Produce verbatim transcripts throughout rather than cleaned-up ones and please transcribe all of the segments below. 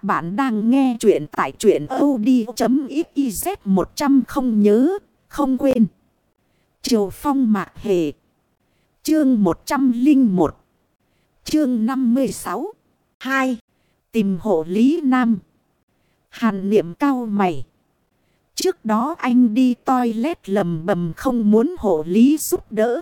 Các bạn đang nghe chuyện tại truyện audio.xyz một trăm không nhớ, không quên. Triều Phong Mạc Hề. Chương một trăm lẻ một. Chương năm mươi sáu. hai. Tìm hộ Lý Nam. Hàn Niệm cau mày. Trước đó anh đi toilet lầm bầm không muốn hộ Lý giúp đỡ.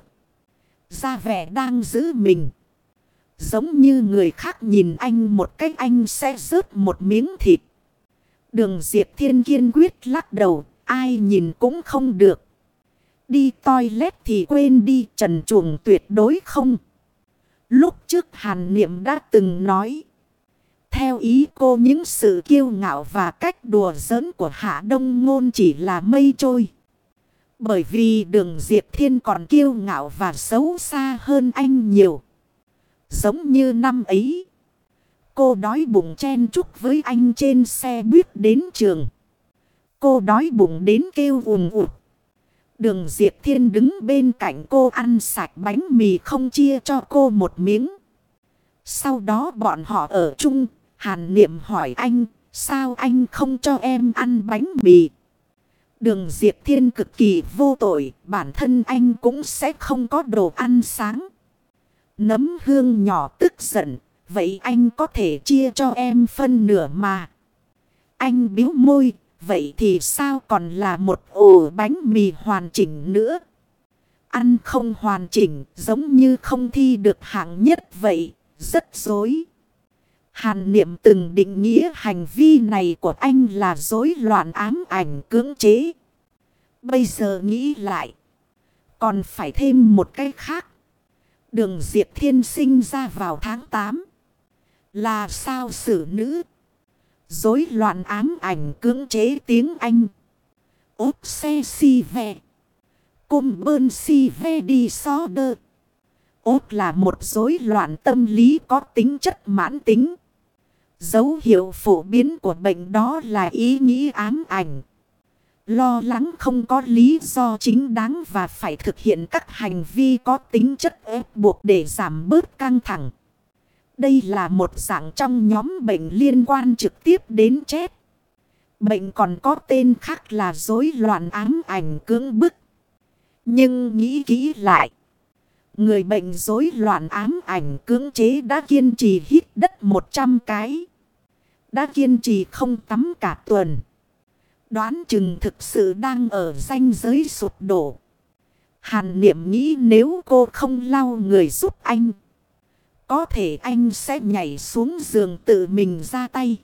Ra vẻ đang giữ mình. Giống như người khác nhìn anh một cách anh sẽ rớt một miếng thịt. Đường Diệp Thiên kiên quyết lắc đầu, ai nhìn cũng không được. Đi toilet thì quên đi, trần truồng tuyệt đối không. Lúc trước Hàn Niệm đã từng nói. Theo ý cô, những sự kiêu ngạo và cách đùa giỡn của Hạ Đông Ngôn chỉ là mây trôi. Bởi vì đường Diệp Thiên còn kiêu ngạo và xấu xa hơn anh nhiều. Giống như năm ấy, cô đói bụng chen chúc với anh trên xe buýt đến trường. Cô đói bụng đến kêu ùm ụt. Đường Diệp Thiên đứng bên cạnh cô ăn sạch bánh mì không chia cho cô một miếng. Sau đó bọn họ ở chung, Hàn Niệm hỏi anh, sao anh không cho em ăn bánh mì? Đường Diệp Thiên cực kỳ vô tội, bản thân anh cũng sẽ không có đồ ăn sáng. Nấm Hương nhỏ tức giận, vậy anh có thể chia cho em phân nửa mà. Anh bĩu môi, vậy thì sao còn là một ổ bánh mì hoàn chỉnh nữa? Ăn không hoàn chỉnh, giống như không thi được hạng nhất vậy, rất dối. Hàn Niệm từng định nghĩa hành vi này của anh là rối loạn ám ảnh cưỡng chế. Bây giờ nghĩ lại, còn phải thêm một cái khác. Đường Diệp Thiên sinh ra vào tháng tám. Là sao xử nữ? Rối loạn ám ảnh cưỡng chế tiếng Anh. Obsessive compulsive disorder. Ốt là một rối loạn tâm lý có tính chất mãn tính. Dấu hiệu phổ biến của bệnh đó là ý nghĩ ám ảnh. Lo lắng không có lý do chính đáng và phải thực hiện các hành vi có tính chất ép buộc để giảm bớt căng thẳng. Đây là một dạng trong nhóm bệnh liên quan trực tiếp đến chết. Bệnh còn có tên khác là rối loạn ám ảnh cưỡng bức. Nhưng nghĩ kỹ lại, người bệnh rối loạn ám ảnh cưỡng chế đã kiên trì hít đất một trăm cái. Đã kiên trì không tắm cả tuần. Đoán chừng thực sự đang ở ranh giới sụp đổ. Hàn Niệm nghĩ nếu cô không lau người giúp anh, có thể anh sẽ nhảy xuống giường tự mình ra tay.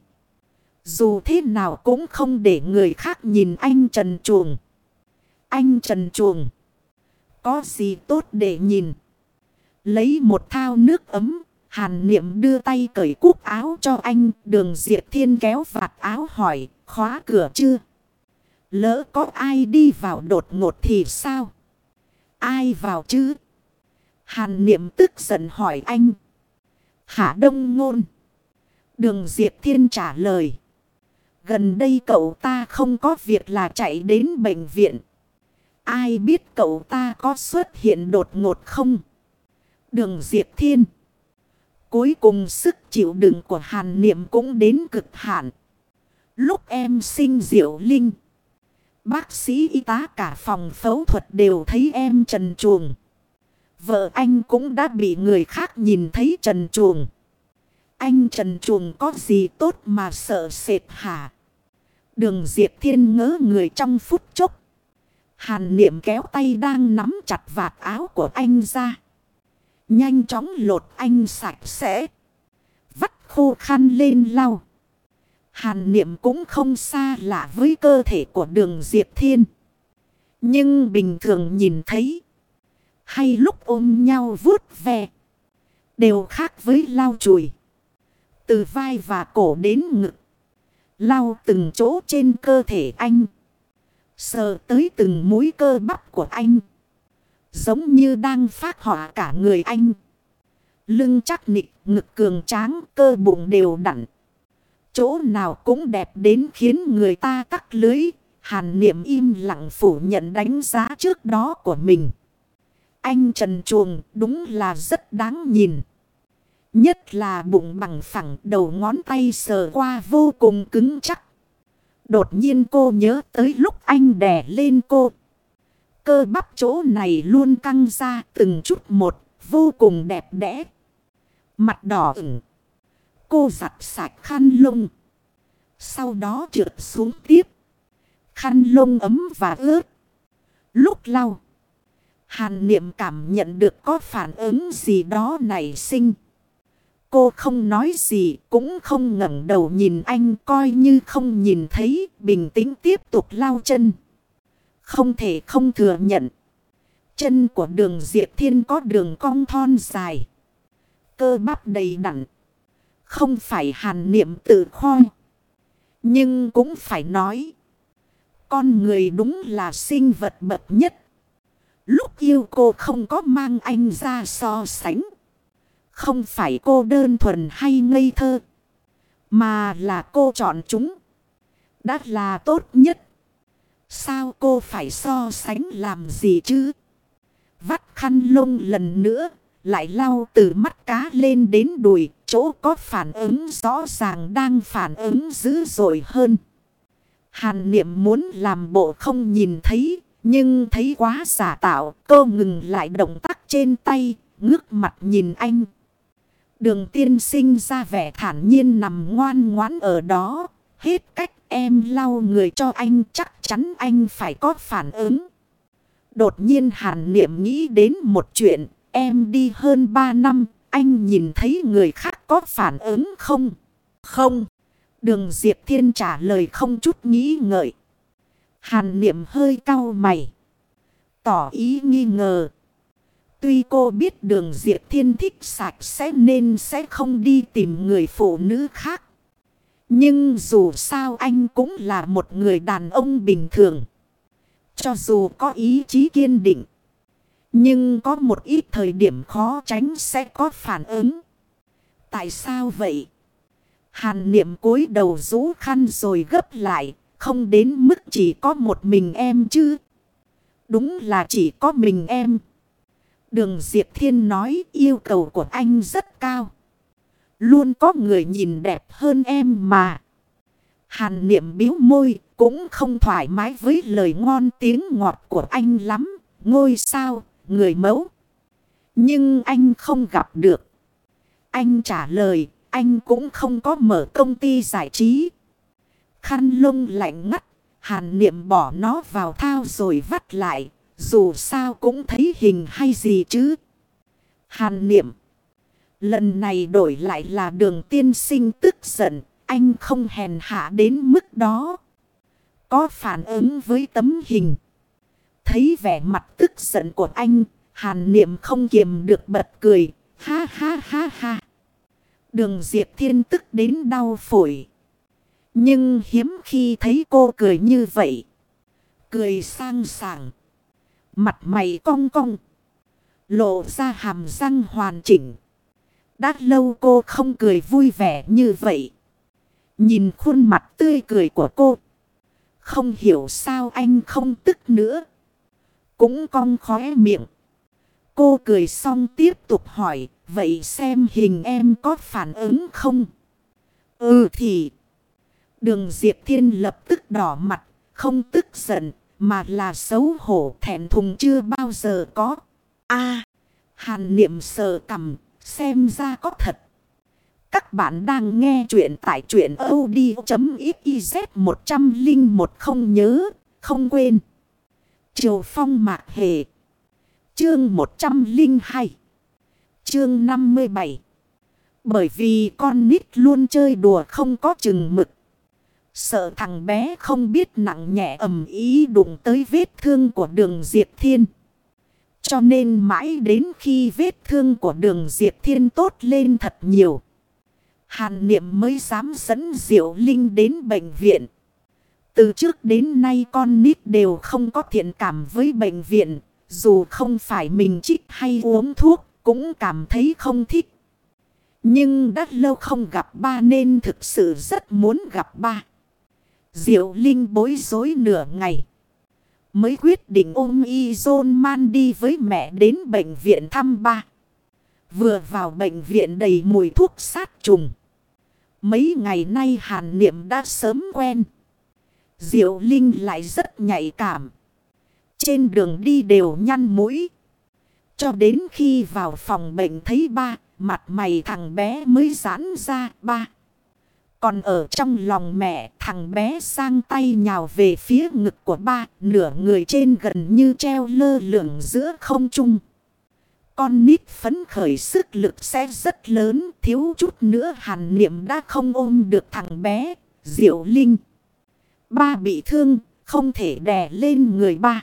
Dù thế nào cũng không để người khác nhìn anh trần truồng. Anh trần truồng, có gì tốt để nhìn? Lấy một thao nước ấm, Hàn Niệm đưa tay cởi cúc áo cho anh. Đường Diệp Thiên kéo vạt áo hỏi, khóa cửa chưa? Lỡ có ai đi vào đột ngột thì sao? Ai vào chứ? Hàn Niệm tức giận hỏi anh. Hạ Đông Ngôn. Đường Diệp Thiên trả lời. Gần đây cậu ta không có việc là chạy đến bệnh viện. Ai biết cậu ta có xuất hiện đột ngột không? Đường Diệp Thiên. Cuối cùng sức chịu đựng của Hàn Niệm cũng đến cực hạn. Lúc em sinh Diệu Linh, bác sĩ y tá cả phòng phẫu thuật đều thấy em trần truồng. Vợ anh cũng đã bị người khác nhìn thấy trần truồng. Anh trần truồng có gì tốt mà sợ sệt hả? Đường Diệp Thiên ngớ người trong phút chốc. Hàn Niệm kéo tay đang nắm chặt vạt áo của anh ra. Nhanh chóng lột anh sạch sẽ. Vắt khô khăn lên lau. Hàn Niệm cũng không xa lạ với cơ thể của đường Diệp Thiên. Nhưng bình thường nhìn thấy, hay lúc ôm nhau vuốt ve, đều khác với lau chùi. Từ vai và cổ đến ngực, lau từng chỗ trên cơ thể anh, sờ tới từng múi cơ bắp của anh, giống như đang phác họa cả người anh. Lưng chắc nịch, ngực cường tráng, cơ bụng đều đặn. Chỗ nào cũng đẹp đến khiến người ta tắc lưới. Hàn Niệm im lặng phủ nhận đánh giá trước đó của mình. Anh trần truồng đúng là rất đáng nhìn. Nhất là bụng bằng phẳng, đầu ngón tay sờ qua vô cùng cứng chắc. Đột nhiên cô nhớ tới lúc anh đè lên cô. Cơ bắp chỗ này luôn căng ra từng chút một, vô cùng đẹp đẽ. Mặt đỏ ửng. Cô giặt sạch khăn lông. Sau đó trượt xuống tiếp. Khăn lông ấm và ướt. Lúc lau, Hàn Niệm cảm nhận được có phản ứng gì đó nảy sinh. Cô không nói gì, cũng không ngẩng đầu nhìn anh, coi như không nhìn thấy, bình tĩnh tiếp tục lau chân. Không thể không thừa nhận, chân của Đường Diệp Thiên có đường cong thon dài, cơ bắp đầy đặn. Không phải Hàn Niệm tự khoe, nhưng cũng phải nói, con người đúng là sinh vật bậc nhất. Lúc yêu cô không có mang anh ra so sánh. Không phải cô đơn thuần hay ngây thơ, mà là cô chọn chúng. Đã là tốt nhất. Sao cô phải so sánh làm gì chứ? Vắt khăn lông lần nữa, lại lau từ mắt cá lên đến đùi. Chỗ có phản ứng rõ ràng đang phản ứng dữ dội hơn. Hàn Niệm muốn làm bộ không nhìn thấy, nhưng thấy quá giả tạo. Cô ngừng lại động tác trên tay, ngước mặt nhìn anh. Đường tiên sinh ra vẻ thản nhiên nằm ngoan ngoãn ở đó. Hết cách, em lau người cho anh, chắc chắn anh phải có phản ứng. Đột nhiên Hàn Niệm nghĩ đến một chuyện. Em đi hơn ba năm, anh nhìn thấy người khác có phản ứng không? Không. Đường Diệp Thiên trả lời không chút nghĩ ngợi. Hàn Niệm hơi cau mày, tỏ ý nghi ngờ. Tuy cô biết Đường Diệp Thiên thích sạch sẽ nên sẽ không đi tìm người phụ nữ khác. Nhưng dù sao anh cũng là một người đàn ông bình thường. Cho dù có ý chí kiên định, nhưng có một ít thời điểm khó tránh sẽ có phản ứng. Tại sao vậy? Hàn Niệm cúi đầu rũ khăn rồi gấp lại. Không đến mức chỉ có một mình em chứ? Đúng là chỉ có mình em. Đường Diệp Thiên nói yêu cầu của anh rất cao. Luôn có người nhìn đẹp hơn em mà. Hàn Niệm bĩu môi, cũng không thoải mái với lời ngon tiếng ngọt của anh lắm. Ngôi sao, người mẫu. Nhưng anh không gặp được. Anh trả lời, anh cũng không có mở công ty giải trí. Khăn lông lạnh ngắt, Hàn Niệm bỏ nó vào thao rồi vắt lại. Dù sao cũng thấy hình hay gì chứ. Hàn Niệm. Lần này đổi lại là Đường tiên sinh tức giận. Anh không hèn hạ đến mức đó. Có phản ứng với tấm hình. Thấy vẻ mặt tức giận của anh, Hàn Niệm không kiềm được bật cười. Ha ha ha ha. Đường Diệp Thiên tức đến đau phổi. Nhưng hiếm khi thấy cô cười như vậy. Cười sang sảng. Mặt mày cong cong. Lộ ra hàm răng hoàn chỉnh. Đã lâu cô không cười vui vẻ như vậy. Nhìn khuôn mặt tươi cười của cô. Không hiểu sao anh không tức nữa. Cũng cong khóe miệng. Cô cười xong tiếp tục hỏi. Vậy xem hình em có phản ứng không? Ừ thì. Đường Diệp Thiên lập tức đỏ mặt. Không tức giận. Mà là xấu hổ thẹn thùng chưa bao giờ có. A, Hàn Niệm sờ cằm. Xem ra có thật. Các bạn đang nghe chuyện tại truyện audio.xyz một không một không nhớ, không quên. Triều Phong Mạc Hề. Chương một trăm lẻ hai. Chương năm mươi bảy. Bởi vì con nít luôn chơi đùa không có chừng mực. Sợ thằng bé không biết nặng nhẹ ầm ý đụng tới vết thương của Đường Diệp Thiên. Cho nên mãi đến khi vết thương của Đường Diệp Thiên tốt lên thật nhiều, Hàn Niệm mới dám dẫn Diệu Linh đến bệnh viện. Từ trước đến nay con nít đều không có thiện cảm với bệnh viện. Dù không phải mình chích hay uống thuốc cũng cảm thấy không thích. Nhưng đã lâu không gặp ba nên thực sự rất muốn gặp ba. Diệu Linh bối rối nửa ngày. Mới quyết định ôm Y Dôn Man đi với mẹ đến bệnh viện thăm ba. Vừa vào bệnh viện đầy mùi thuốc sát trùng. Mấy ngày nay Hàn Niệm đã sớm quen. Diệu Linh lại rất nhạy cảm. Trên đường đi đều nhăn mũi. Cho đến khi vào phòng bệnh thấy ba, mặt mày thằng bé mới giãn ra. Ba. Còn ở trong lòng mẹ, thằng bé sang tay nhào về phía ngực của ba, nửa người trên gần như treo lơ lửng giữa không trung. Con nít phấn khởi sức lực sẽ rất lớn, thiếu chút nữa Hàn Niệm đã không ôm được thằng bé. Diệu Linh. Ba bị thương, không thể đè lên người ba.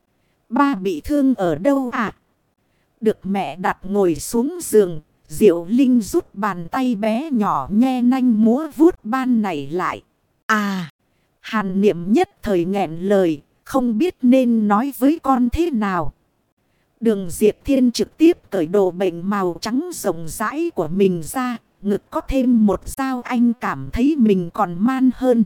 Ba bị thương ở đâu à? Được mẹ đặt ngồi xuống giường, Diệu Linh rút bàn tay bé nhỏ nhe nanh múa vuốt ban này lại. À, Hàn Niệm nhất thời nghẹn lời, không biết nên nói với con thế nào. Đường Diệp Thiên trực tiếp cởi đồ bệnh màu trắng rộng rãi của mình ra, ngực có thêm một dao anh cảm thấy mình còn man hơn.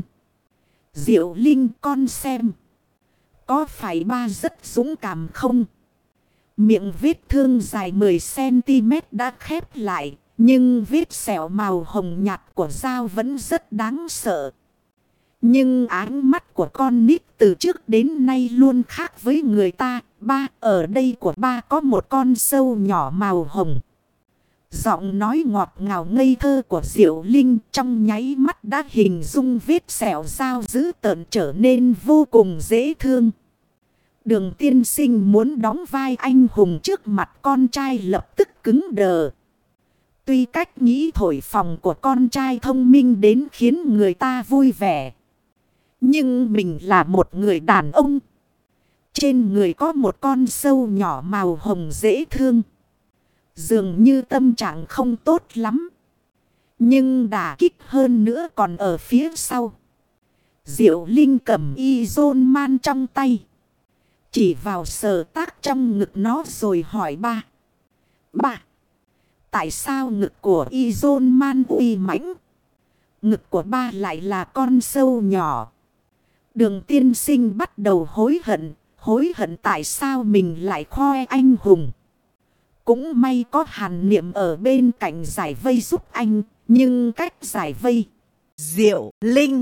Diệu Linh con xem, có phải ba rất dũng cảm không? Miệng vết thương dài mười xăng-ti-mét đã khép lại, nhưng vết sẹo màu hồng nhạt của dao vẫn rất đáng sợ. Nhưng áng mắt của con nít từ trước đến nay luôn khác với người ta. Ba, ở đây của ba có một con sâu nhỏ màu hồng. Giọng nói ngọt ngào ngây thơ của Diệu Linh trong nháy mắt đã hình dung vết sẹo dao dữ tợn trở nên vô cùng dễ thương. Đường tiên sinh muốn đóng vai anh hùng trước mặt con trai lập tức cứng đờ. Tuy cách nghĩ thổi phồng của con trai thông minh đến khiến người ta vui vẻ. Nhưng mình là một người đàn ông. Trên người có một con sâu nhỏ màu hồng dễ thương. Dường như tâm trạng không tốt lắm. Nhưng đả kích hơn nữa còn ở phía sau. Diệu Linh cầm y dôn man trong tay. Chỉ vào sờ tác trong ngực nó rồi hỏi ba. Ba. Tại sao ngực của y dôn man uy mãnh? Ngực của ba lại là con sâu nhỏ. Đường tiên sinh bắt đầu hối hận. Hối hận tại sao mình lại khoe anh hùng. Cũng may có Hàn Niệm ở bên cạnh giải vây giúp anh. Nhưng cách giải vây. Diệu Linh.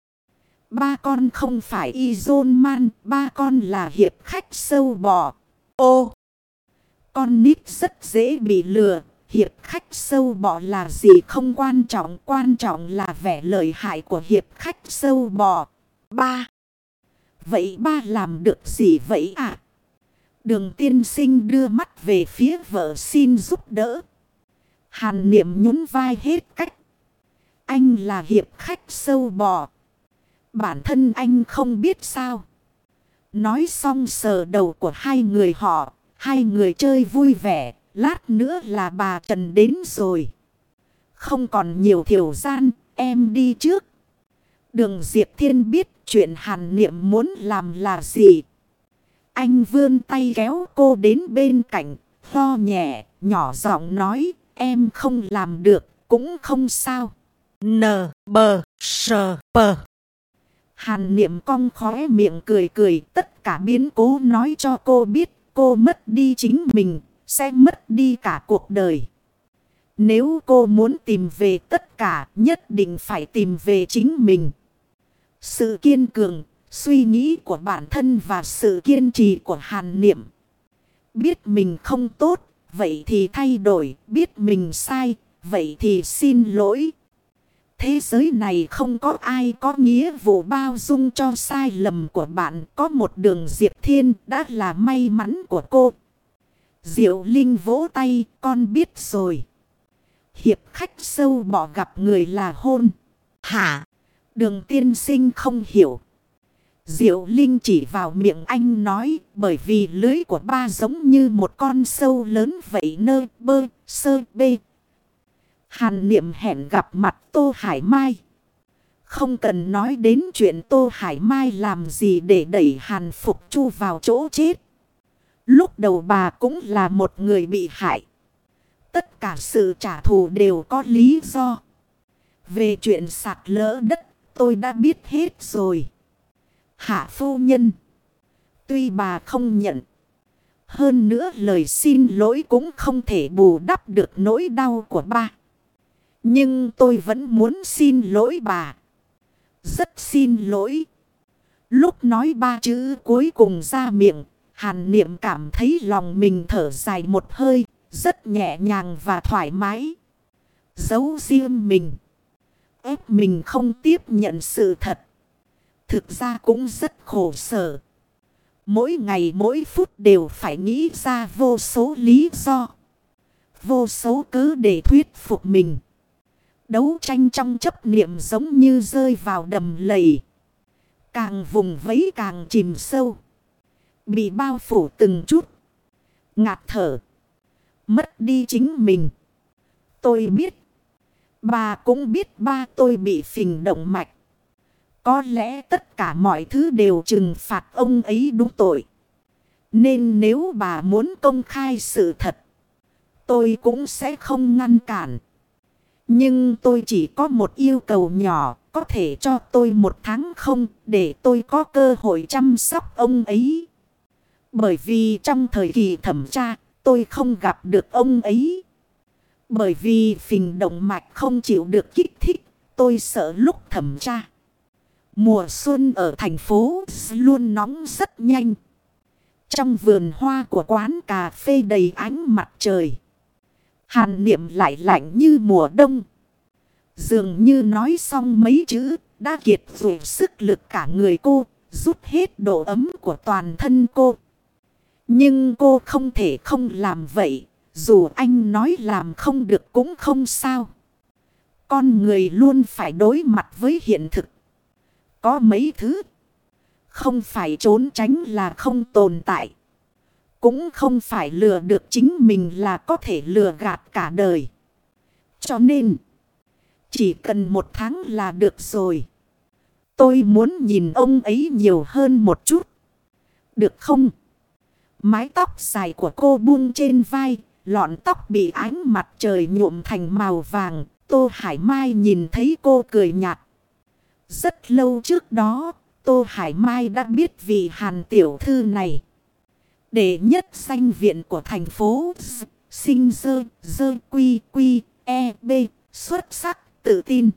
Ba con không phải y dôn man. Ba con là hiệp khách sâu bò. Ô. Con nít rất dễ bị lừa. Hiệp khách sâu bò là gì không quan trọng. Quan trọng là vẻ lợi hại của hiệp khách sâu bò. Ba. Vậy ba làm được gì vậy ạ? Đường tiên sinh đưa mắt về phía vợ xin giúp đỡ. Hàn Niệm nhún vai hết cách. Anh là hiệp khách sâu bò. Bản thân anh không biết sao. Nói xong sờ đầu của hai người họ. Hai người chơi vui vẻ. Lát nữa là bà Trần đến rồi. Không còn nhiều thời gian. Em đi trước. Đường Diệp Thiên biết chuyện Hàn Niệm muốn làm là gì. Anh vươn tay kéo cô đến bên cạnh. Lo nhẹ, nhỏ giọng nói. Em không làm được, cũng không sao. N, B, S, P. Hàn Niệm cong khóe miệng cười cười. Tất cả biến cố nói cho cô biết. Cô mất đi chính mình, sẽ mất đi cả cuộc đời. Nếu cô muốn tìm về tất cả, nhất định phải tìm về chính mình. Sự kiên cường, suy nghĩ của bản thân và sự kiên trì của Hàn Niệm. Biết mình không tốt, vậy thì thay đổi. Biết mình sai, vậy thì xin lỗi. Thế giới này không có ai có nghĩa vụ bao dung cho sai lầm của bạn. Có một Đường Diệp Thiên đã là may mắn của cô. Diệu Linh vỗ tay, con biết rồi. Hiệp khách sâu bọ gặp người là hôn. Hả? Đường tiên sinh không hiểu. Diệu Linh chỉ vào miệng anh nói. Bởi vì lưới của ba giống như một con sâu lớn vậy nơ bơ sơ bê. Hàn Niệm hẹn gặp mặt Tô Hải Mai. Không cần nói đến chuyện Tô Hải Mai làm gì để đẩy Hàn Phục Chu vào chỗ chết. Lúc đầu bà cũng là một người bị hại. Tất cả sự trả thù đều có lý do. Về chuyện sạt lỡ đất tôi đã biết hết rồi. Hạ phu nhân. Tuy bà không nhận. Hơn nữa lời xin lỗi cũng không thể bù đắp được nỗi đau của ba. Nhưng tôi vẫn muốn xin lỗi bà. Rất xin lỗi. Lúc nói ba chữ cuối cùng ra miệng, Hàn Niệm cảm thấy lòng mình thở dài một hơi, rất nhẹ nhàng và thoải mái. Giấu riêng mình, ép mình không tiếp nhận sự thật. Thực ra cũng rất khổ sở. Mỗi ngày mỗi phút đều phải nghĩ ra vô số lý do, vô số cớ để thuyết phục mình. Đấu tranh trong chấp niệm giống như rơi vào đầm lầy. Càng vùng vẫy càng chìm sâu. Bị bao phủ từng chút. Ngạt thở. Mất đi chính mình. Tôi biết. Bà cũng biết ba tôi bị phình động mạch. Có lẽ tất cả mọi thứ đều trừng phạt ông ấy đúng tội. Nên nếu bà muốn công khai sự thật, tôi cũng sẽ không ngăn cản. Nhưng tôi chỉ có một yêu cầu nhỏ, có thể cho tôi một tháng không để tôi có cơ hội chăm sóc ông ấy. Bởi vì trong thời kỳ thẩm tra, tôi không gặp được ông ấy. Bởi vì phình động mạch không chịu được kích thích, tôi sợ lúc thẩm tra. Mùa xuân ở thành phố luôn nóng rất nhanh. Trong vườn hoa của quán cà phê đầy ánh mặt trời, Hàn Niệm lại lạnh như mùa đông. Dường như nói xong mấy chữ, đã kiệt rồi sức lực cả người cô, rút hết độ ấm của toàn thân cô. Nhưng cô không thể không làm vậy, dù anh nói làm không được cũng không sao. Con người luôn phải đối mặt với hiện thực. Có mấy thứ không phải trốn tránh là không tồn tại. Cũng không phải lừa được chính mình là có thể lừa gạt cả đời. Cho nên, chỉ cần một tháng là được rồi. Tôi muốn nhìn ông ấy nhiều hơn một chút. Được không? Mái tóc dài của cô buông trên vai, lọn tóc bị ánh mặt trời nhuộm thành màu vàng. Tô Hải Mai nhìn thấy cô cười nhạt. Rất lâu trước đó, Tô Hải Mai đã biết vị Hàn tiểu thư này. Đệ nhất danh viện của thành phố Z, sinh dơ, dơ quy quy, e, b, xuất sắc, tự tin.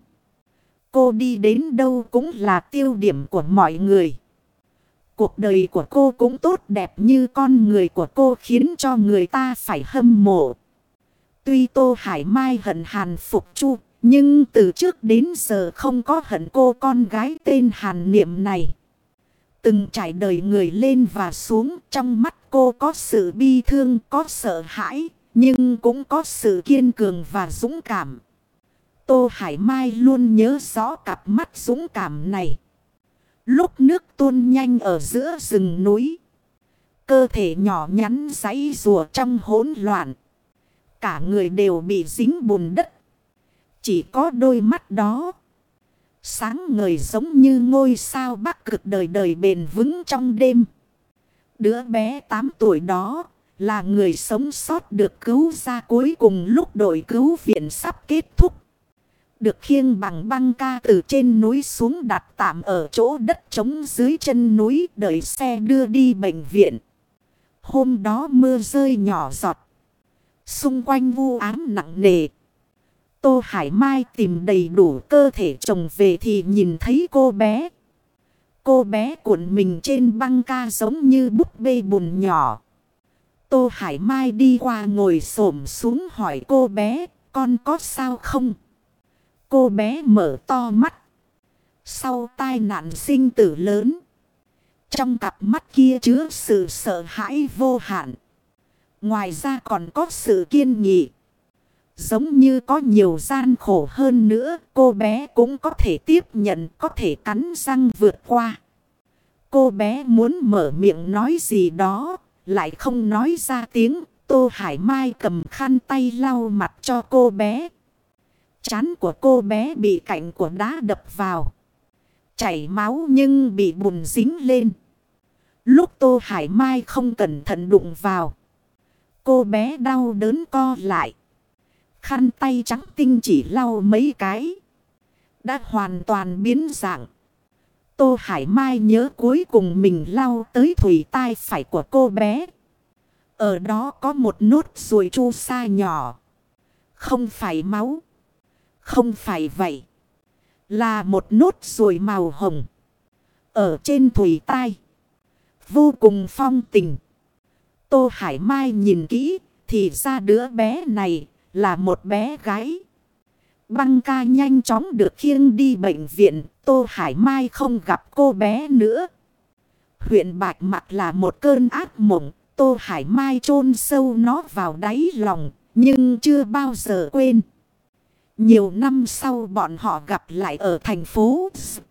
Cô đi đến đâu cũng là tiêu điểm của mọi người. Cuộc đời của cô cũng tốt đẹp như con người của cô khiến cho người ta phải hâm mộ. Tuy Tô Hải Mai hận Hàn Phục Chu, nhưng từ trước đến giờ không có hận cô con gái tên Hàn Niệm này. Từng trải đời người lên và xuống, trong mắt cô có sự bi thương, có sợ hãi, nhưng cũng có sự kiên cường và dũng cảm. Tô Hải Mai luôn nhớ rõ cặp mắt dũng cảm này. Lúc nước tuôn nhanh ở giữa rừng núi, cơ thể nhỏ nhắn giãy giụa trong hỗn loạn. Cả người đều bị dính bùn đất. Chỉ có đôi mắt đó, sáng ngời giống như ngôi sao bắc cực đời đời bền vững trong đêm. Đứa bé tám tuổi đó là người sống sót được cứu ra cuối cùng lúc đội cứu viện sắp kết thúc. Được khiêng bằng băng ca từ trên núi xuống đặt tạm ở chỗ đất trống dưới chân núi đợi xe đưa đi bệnh viện. Hôm đó mưa rơi nhỏ giọt. Xung quanh vu ám nặng nề. Tô Hải Mai tìm đầy đủ cơ thể chồng về thì nhìn thấy cô bé. Cô bé cuộn mình trên băng ca giống như búp bê bùn nhỏ. Tô Hải Mai đi qua ngồi xổm xuống hỏi cô bé, con có sao không? Cô bé mở to mắt. Sau tai nạn sinh tử lớn, trong cặp mắt kia chứa sự sợ hãi vô hạn. Ngoài ra còn có sự kiên nghị. Giống như có nhiều gian khổ hơn nữa, cô bé cũng có thể tiếp nhận, có thể cắn răng vượt qua. Cô bé muốn mở miệng nói gì đó, lại không nói ra tiếng. Tô Hải Mai cầm khăn tay lau mặt cho cô bé. Trán của cô bé bị cạnh của đá đập vào. Chảy máu nhưng bị bùn dính lên. Lúc Tô Hải Mai không cẩn thận đụng vào, cô bé đau đớn co lại. Khăn tay trắng tinh chỉ lau mấy cái, đã hoàn toàn biến dạng. Tô Hải Mai nhớ cuối cùng mình lau tới thùy tai phải của cô bé. Ở đó có một nốt ruồi chu sa nhỏ. Không phải máu. Không phải vậy. Là một nốt ruồi màu hồng. Ở trên thùy tai. Vô cùng phong tình. Tô Hải Mai nhìn kỹ. Thì ra đứa bé này là một bé gái. Băng ca nhanh chóng được khiêng đi bệnh viện. Tô Hải Mai không gặp cô bé nữa. Huyện Bạch Mạc là một cơn ác mộng. Tô Hải Mai chôn sâu nó vào đáy lòng. Nhưng chưa bao giờ quên. Nhiều năm sau bọn họ gặp lại ở thành phố.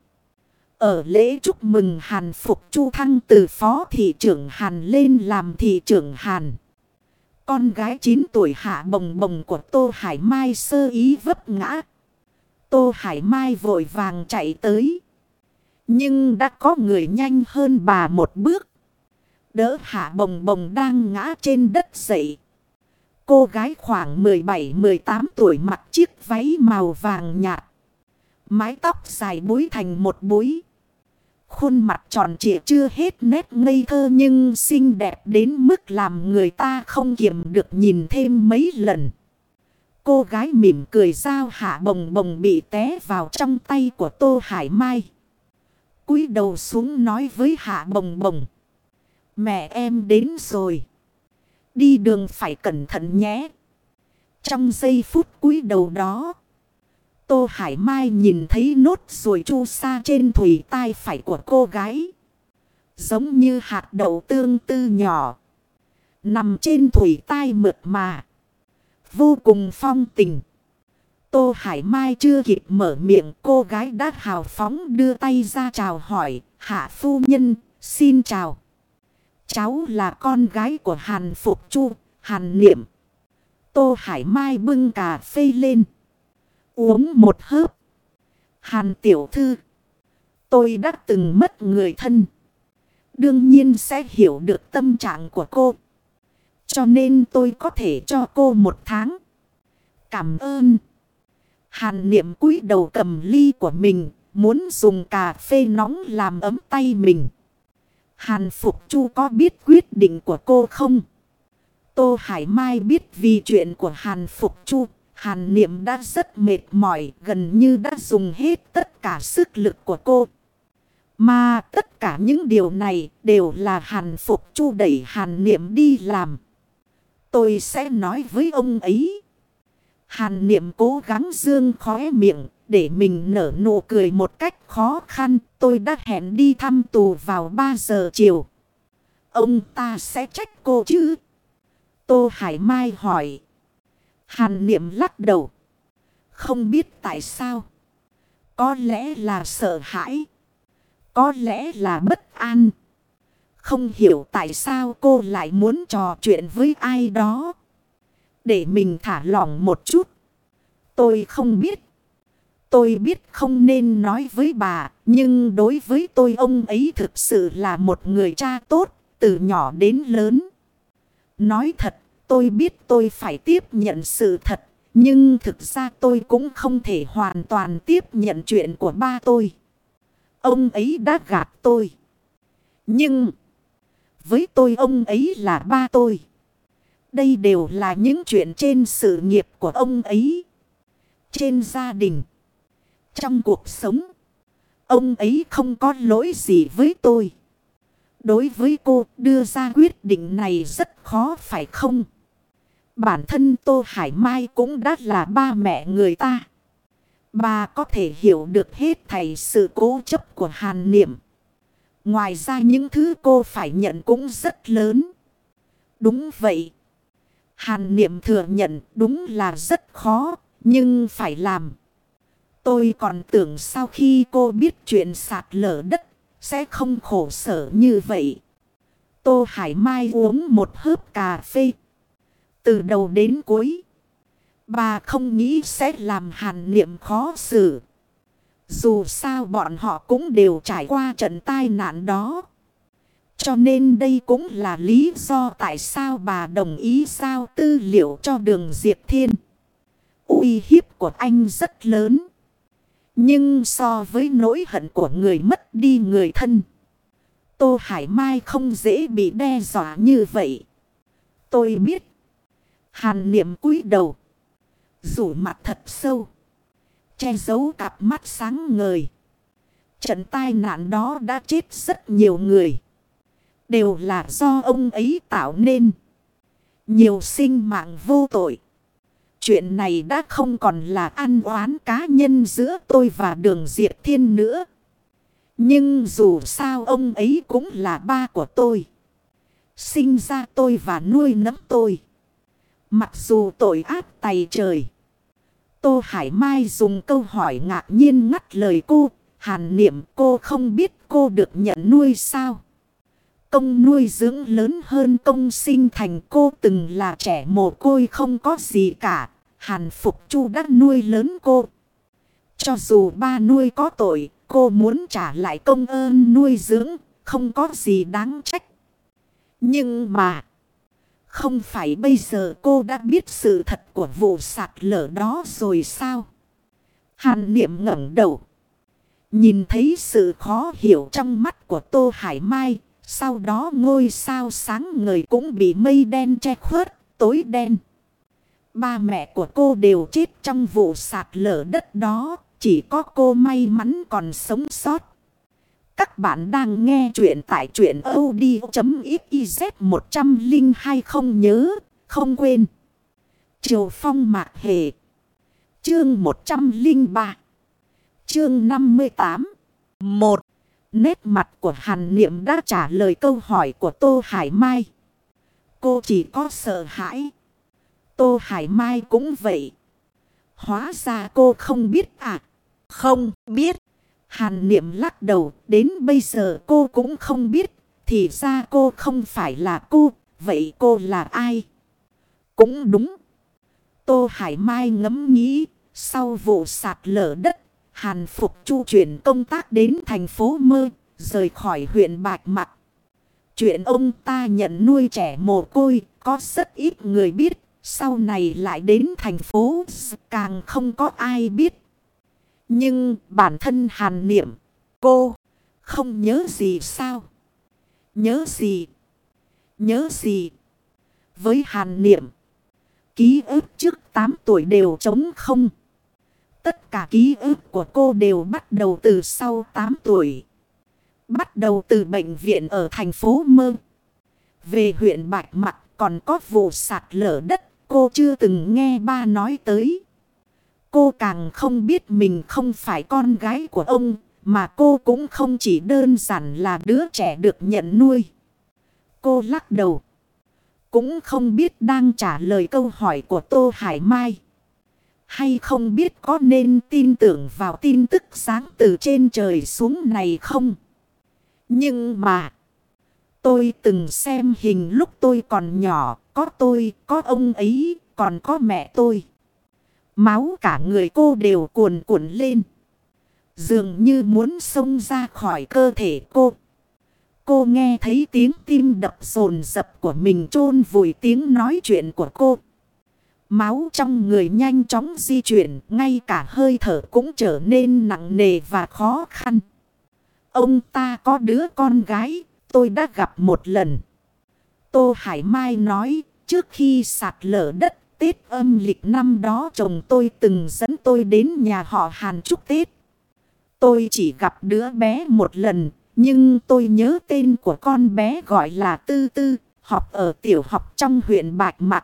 Ở lễ chúc mừng Hàn Phục Chu thăng từ phó thị trưởng Hàn lên làm thị trưởng Hàn. Con gái chín tuổi Hạ Bồng Bồng của Tô Hải Mai sơ ý vấp ngã. Tô Hải Mai vội vàng chạy tới. Nhưng đã có người nhanh hơn bà một bước. Đỡ Hạ Bồng Bồng đang ngã trên đất dậy. Cô gái khoảng mười bảy mười tám tuổi mặc chiếc váy màu vàng nhạt. Mái tóc dài búi thành một búi. Khuôn mặt tròn trịa chưa hết nét ngây thơ nhưng xinh đẹp đến mức làm người ta không kiềm được nhìn thêm mấy lần. Cô gái mỉm cười giao Hạ Bồng Bồng bị té vào trong tay của Tô Hải Mai. Cúi đầu xuống nói với Hạ Bồng Bồng. Mẹ em đến rồi. Đi đường phải cẩn thận nhé. Trong giây phút cúi đầu đó. Tô Hải Mai nhìn thấy nốt ruồi chu sa trên thùy tai phải của cô gái. Giống như hạt đậu tương tư nhỏ. Nằm trên thùy tai mượt mà. Vô cùng phong tình. Tô Hải Mai chưa kịp mở miệng, cô gái đã hào phóng đưa tay ra chào hỏi. Hạ phu nhân, xin chào. Cháu là con gái của Hàn Phục Chu, Hàn Niệm. Tô Hải Mai bưng cà phê lên. Uống một hớp. Hàn tiểu thư. Tôi đã từng mất người thân. Đương nhiên sẽ hiểu được tâm trạng của cô. Cho nên tôi có thể cho cô một tháng. Cảm ơn. Hàn Niệm cúi đầu cầm ly của mình. Muốn dùng cà phê nóng làm ấm tay mình. Hàn Phục Chu có biết quyết định của cô không? Tô Hải Mai biết vì chuyện của Hàn Phục Chu. Hàn Niệm đã rất mệt mỏi, gần như đã dùng hết tất cả sức lực của cô. Mà tất cả những điều này đều là Hàn Phục Chu đẩy Hàn Niệm đi làm. Tôi sẽ nói với ông ấy. Hàn Niệm cố gắng dương khóe miệng để mình nở nụ cười một cách khó khăn. Tôi đã hẹn đi thăm tù vào ba giờ chiều. Ông ta sẽ trách cô chứ? Tô Hải Mai hỏi. Hàn Niệm lắc đầu. Không biết tại sao. Có lẽ là sợ hãi. Có lẽ là bất an. Không hiểu tại sao cô lại muốn trò chuyện với ai đó. Để mình thả lỏng một chút. Tôi không biết. Tôi biết không nên nói với bà. Nhưng đối với tôi ông ấy thực sự là một người cha tốt. Từ nhỏ đến lớn. Nói thật. Tôi biết tôi phải tiếp nhận sự thật. Nhưng thực ra tôi cũng không thể hoàn toàn tiếp nhận chuyện của ba tôi. Ông ấy đã gạt tôi. Nhưng với tôi ông ấy là ba tôi. Đây đều là những chuyện trên sự nghiệp của ông ấy. Trên gia đình. Trong cuộc sống. Ông ấy không có lỗi gì với tôi. Đối với cô đưa ra quyết định này rất khó phải không? Bản thân Tô Hải Mai cũng đã là ba mẹ người ta. Bà có thể hiểu được hết thảy sự cố chấp của Hàn Niệm. Ngoài ra những thứ cô phải nhận cũng rất lớn. Đúng vậy. Hàn Niệm thừa nhận đúng là rất khó, nhưng phải làm. Tôi còn tưởng sau khi cô biết chuyện sạt lở đất, sẽ không khổ sở như vậy. Tô Hải Mai uống một hớp cà phê. Từ đầu đến cuối, bà không nghĩ sẽ làm Hàn Niệm khó xử. Dù sao bọn họ cũng đều trải qua trận tai nạn đó. Cho nên đây cũng là lý do tại sao bà đồng ý giao tư liệu cho Đường Diệp Thiên. Uy hiếp của anh rất lớn. Nhưng so với nỗi hận của người mất đi người thân, Tô Hải Mai không dễ bị đe dọa như vậy. Tôi biết. Hàn Niệm cúi đầu. Rủ mặt thật sâu. Che giấu cặp mắt sáng ngời. Trận tai nạn đó đã chết rất nhiều người. Đều là do ông ấy tạo nên. Nhiều sinh mạng vô tội. Chuyện này đã không còn là ăn oán cá nhân giữa tôi và Đường Diệp Thiên nữa. Nhưng dù sao ông ấy cũng là ba của tôi. Sinh ra tôi và nuôi nấng tôi. Mặc dù tội ác tày trời. Tô Hải Mai dùng câu hỏi ngạc nhiên ngắt lời cô. Hàn Niệm, cô không biết cô được nhận nuôi sao? Công nuôi dưỡng lớn hơn công sinh thành, cô từng là trẻ mồ côi không có gì cả. Hàn Phục Chu đã nuôi lớn cô. Cho dù ba nuôi có tội, cô muốn trả lại công ơn nuôi dưỡng, không có gì đáng trách. Nhưng mà, không phải bây giờ cô đã biết sự thật của vụ sạt lở đó rồi sao? Hàn Niệm ngẩng đầu. Nhìn thấy sự khó hiểu trong mắt của Tô Hải Mai. Sau đó ngôi sao sáng ngời cũng bị mây đen che khuất, tối đen. Ba mẹ của cô đều chết trong vụ sạt lở đất đó. Chỉ có cô may mắn còn sống sót. Các bạn đang nghe chuyện tại truyện audio chấm xyz một không hai, không nhớ, không quên. Triều Phong Mạc Hề. Chương một trăm lẻ ba. Chương năm mươi tám. một. Nét mặt của Hàn Niệm đã trả lời câu hỏi của Tô Hải Mai. Cô chỉ có sợ hãi. Tô Hải Mai cũng vậy. Hóa ra cô không biết à? Không biết. Hàn Niệm lắc đầu. Đến bây giờ cô cũng không biết. Thì ra cô không phải là cô. Vậy cô là ai? Cũng đúng. Tô Hải Mai ngẫm nghĩ. Sau vụ sạt lở đất, Hàn Phục Chu chuyển công tác đến thành phố Mơ, rời khỏi huyện Bạch Mạc. Chuyện ông ta nhận nuôi trẻ mồ côi có rất ít người biết. Sau này lại đến thành phố càng không có ai biết. Nhưng bản thân Hàn Niệm, cô không nhớ gì sao? Nhớ gì? Nhớ gì? Với Hàn Niệm, ký ức trước tám tuổi đều trống không. Tất cả ký ức của cô đều bắt đầu từ sau tám tuổi. Bắt đầu từ bệnh viện ở thành phố Mơ. Về huyện Bạch Mạc còn có vụ sạt lở đất, cô chưa từng nghe ba nói tới. Cô càng không biết mình không phải con gái của ông, mà cô cũng không chỉ đơn giản là đứa trẻ được nhận nuôi. Cô lắc đầu. Cũng không biết đang trả lời câu hỏi của Tô Hải Mai. Hay không biết có nên tin tưởng vào tin tức sáng từ trên trời xuống này không? Nhưng mà, tôi từng xem hình lúc tôi còn nhỏ, có tôi, có ông ấy, còn có mẹ tôi. Máu cả người cô đều cuồn cuộn lên. Dường như muốn xông ra khỏi cơ thể cô. Cô nghe thấy tiếng tim đập dồn dập của mình chôn vùi tiếng nói chuyện của cô. Máu trong người nhanh chóng di chuyển, ngay cả hơi thở cũng trở nên nặng nề và khó khăn. Ông ta có đứa con gái, tôi đã gặp một lần. Tô Hải Mai nói, trước khi sạt lở đất, Tết âm lịch năm đó chồng tôi từng dẫn tôi đến nhà họ Hàn chúc Tết. Tôi chỉ gặp đứa bé một lần, nhưng tôi nhớ tên của con bé gọi là Tư Tư, học ở tiểu học trong huyện Bạch Mạc.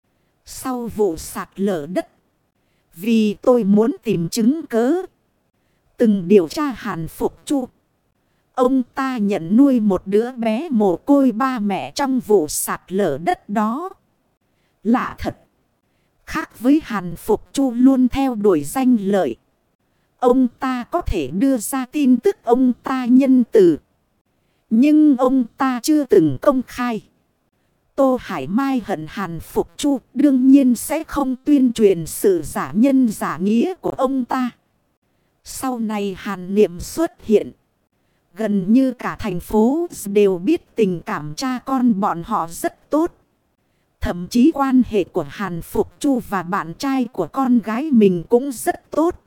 Sau vụ sạt lở đất, vì tôi muốn tìm chứng cớ, từng điều tra Hàn Phục Chu. Ông ta nhận nuôi một đứa bé mồ côi ba mẹ trong vụ sạt lở đất đó. Lạ thật. Khác với Hàn Phục Chu luôn theo đuổi danh lợi. Ông ta có thể đưa ra tin tức ông ta nhân từ. Nhưng ông ta chưa từng công khai. Tô Hải Mai hận Hàn Phục Chu đương nhiên sẽ không tuyên truyền sự giả nhân giả nghĩa của ông ta. Sau này Hàn Niệm xuất hiện. Gần như cả thành phố đều biết tình cảm cha con bọn họ rất tốt. Thậm chí quan hệ của Hàn Phục Chu và bạn trai của con gái mình cũng rất tốt.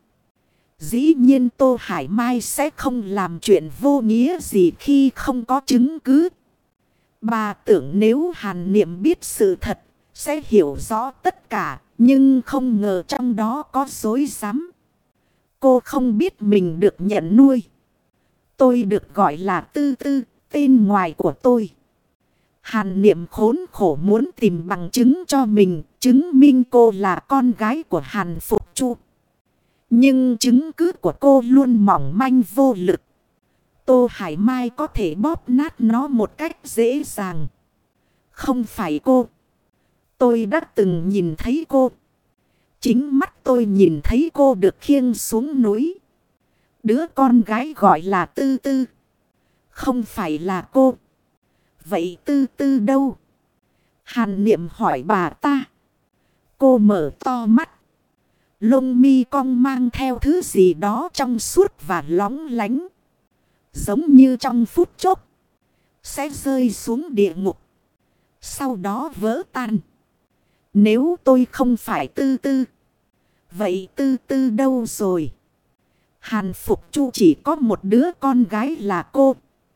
Dĩ nhiên Tô Hải Mai sẽ không làm chuyện vô nghĩa gì khi không có chứng cứ. Bà tưởng nếu Hàn Niệm biết sự thật, sẽ hiểu rõ tất cả, nhưng không ngờ trong đó có dối rắm. Cô không biết mình được nhận nuôi. Tôi được gọi là Tư Tư, tên ngoài của tôi. Hàn Niệm khốn khổ muốn tìm bằng chứng cho mình, chứng minh cô là con gái của Hàn Phục Chu. Nhưng chứng cứ của cô luôn mỏng manh vô lực. Tô Hải Mai có thể bóp nát nó một cách dễ dàng. Không phải cô. Tôi đã từng nhìn thấy cô. Chính mắt tôi nhìn thấy cô được khiêng xuống núi. Đứa con gái gọi là Tư Tư. Không phải là cô. Vậy Tư Tư đâu? Hàn Niệm hỏi bà ta. Cô mở to mắt. Lông mi cong mang theo thứ gì đó trong suốt và lóng lánh. Giống như trong phút chốc sẽ rơi xuống địa ngục. Sau đó vỡ tan. Nếu tôi không phải Tư Tư, vậy Tư Tư đâu rồi? Hàn Phục Chu chỉ có một đứa con gái là cô.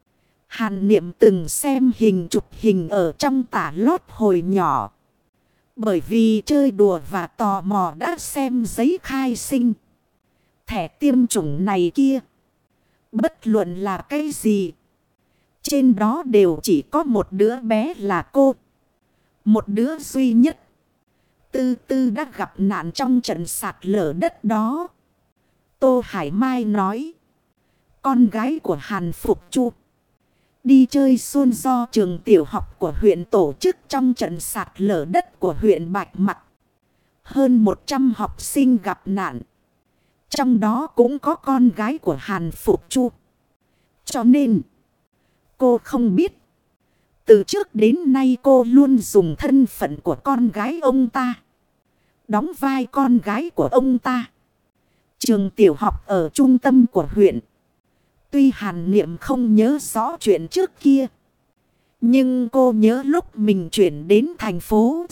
Hàn Niệm từng xem hình chụp hình ở trong tả lót hồi nhỏ. Bởi vì chơi đùa và tò mò đã xem giấy khai sinh, thẻ tiêm chủng này kia. Bất luận là cái gì, trên đó đều chỉ có một đứa bé là cô. Một đứa duy nhất. Tư Tư đã gặp nạn trong trận sạt lở đất đó. Tô Hải Mai nói. Con gái của Hàn Phục Chu đi chơi xuân do trường tiểu học của huyện tổ chức trong trận sạt lở đất của huyện Bạch Mặc. Hơn một trăm học sinh gặp nạn. Trong đó cũng có con gái của Hàn Phục Chu. Cho nên cô không biết. Từ trước đến nay cô luôn dùng thân phận của con gái ông ta, đóng vai con gái của ông ta. Trường tiểu học ở trung tâm của huyện. Tuy Hàn Niệm không nhớ rõ chuyện trước kia, nhưng cô nhớ lúc mình chuyển đến thành phố.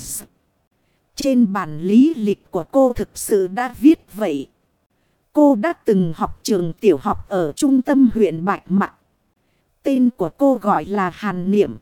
Trên bản lý lịch của cô thực sự đã viết vậy. Cô đã từng học trường tiểu học ở trung tâm huyện Bạch Mặc. Tên của cô gọi là Hàn Niệm.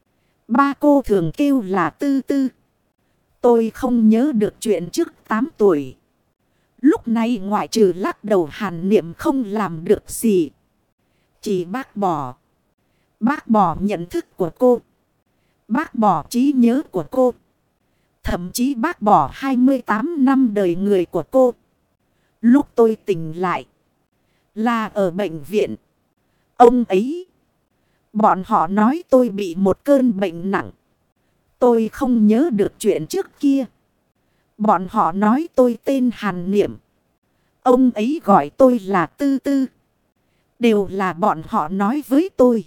Ba cô thường kêu là Tư Tư. Tôi không nhớ được chuyện trước tám tuổi. Lúc này ngoại trừ lắc đầu Hàn Niệm không làm được gì. Chỉ bác bỏ. Bác bỏ nhận thức của cô. Bác bỏ trí nhớ của cô. Thậm chí bác bỏ hai mươi tám năm đời người của cô. Lúc tôi tỉnh lại là ở bệnh viện. Ông ấy, bọn họ nói tôi bị một cơn bệnh nặng. Tôi không nhớ được chuyện trước kia. Bọn họ nói tôi tên Hàn Niệm. Ông ấy gọi tôi là Tư Tư. Đều là bọn họ nói với tôi.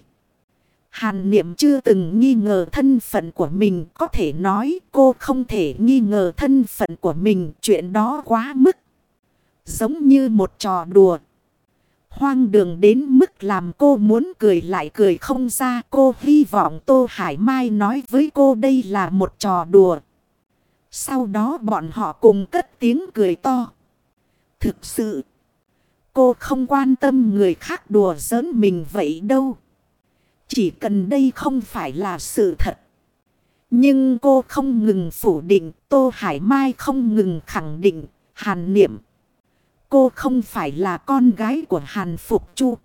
Hàn Niệm chưa từng nghi ngờ thân phận của mình. Có thể nói cô không thể nghi ngờ thân phận của mình. Chuyện đó quá mức. Giống như một trò đùa. Hoang đường đến mức làm cô muốn cười lại cười không ra. Cô hy vọng Tô Hải Mai nói với cô đây là một trò đùa. Sau đó bọn họ cùng cất tiếng cười to. Thực sự, cô không quan tâm người khác đùa giỡn mình vậy đâu. Chỉ cần đây không phải là sự thật. Nhưng cô không ngừng phủ định. Tô Hải Mai không ngừng khẳng định. Hàn Niệm, cô không phải là con gái của Hàn Phục Chu.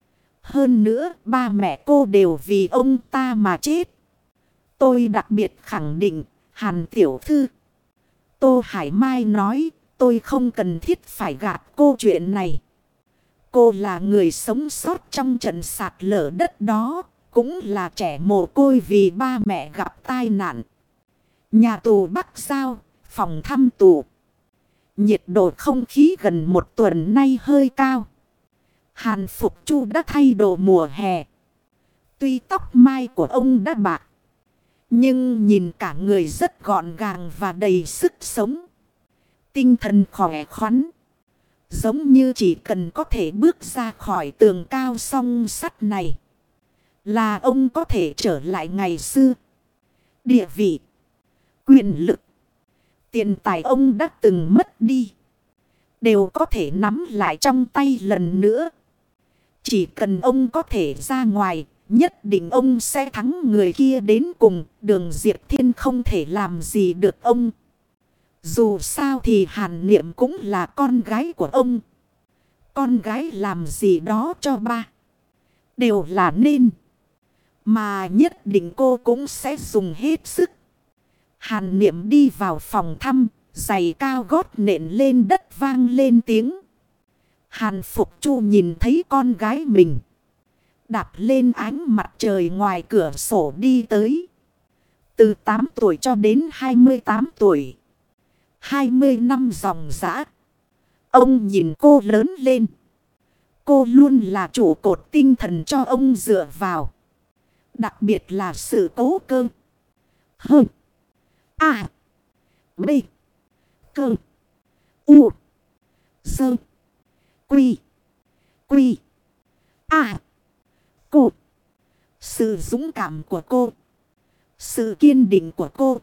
Hơn nữa, ba mẹ cô đều vì ông ta mà chết. Tôi đặc biệt khẳng định, Hàn tiểu thư. Tô Hải Mai nói, tôi không cần thiết phải gạt cô chuyện này. Cô là người sống sót trong trận sạt lở đất đó. Cũng là trẻ mồ côi vì ba mẹ gặp tai nạn. Nhà tù Bắc Giao, phòng thăm tù. Nhiệt độ không khí gần một tuần nay hơi cao. Hàn Phục Chu đã thay đồ mùa hè. Tuy tóc mai của ông đã bạc, nhưng nhìn cả người rất gọn gàng và đầy sức sống. Tinh thần khỏe khoắn. Giống như chỉ cần có thể bước ra khỏi tường cao song sắt này, là ông có thể trở lại ngày xưa. Địa vị, quyền lực, tiền tài ông đã từng mất đi, đều có thể nắm lại trong tay lần nữa. Chỉ cần ông có thể ra ngoài, nhất định ông sẽ thắng người kia đến cùng. Đường Diệp Thiên không thể làm gì được ông. Dù sao thì Hàn Niệm cũng là con gái của ông. Con gái làm gì đó cho ba đều là nên. Mà nhất định cô cũng sẽ dùng hết sức. Hàn Niệm đi vào phòng thăm. Giày cao gót nện lên đất vang lên tiếng. Hàn Phục Chu nhìn thấy con gái mình đạp lên ánh mặt trời ngoài cửa sổ đi tới. Từ tám tuổi cho đến hai mươi tám tuổi. hai mươi năm dòng dã. Ông nhìn cô lớn lên. Cô luôn là trụ cột tinh thần cho ông dựa vào. Đặc biệt là sự cố cơ. Hơ. A. B. Cơ. U. Sơ. Quy. Quy. A. Cô. Sự dũng cảm của cô. Sự kiên định của cô.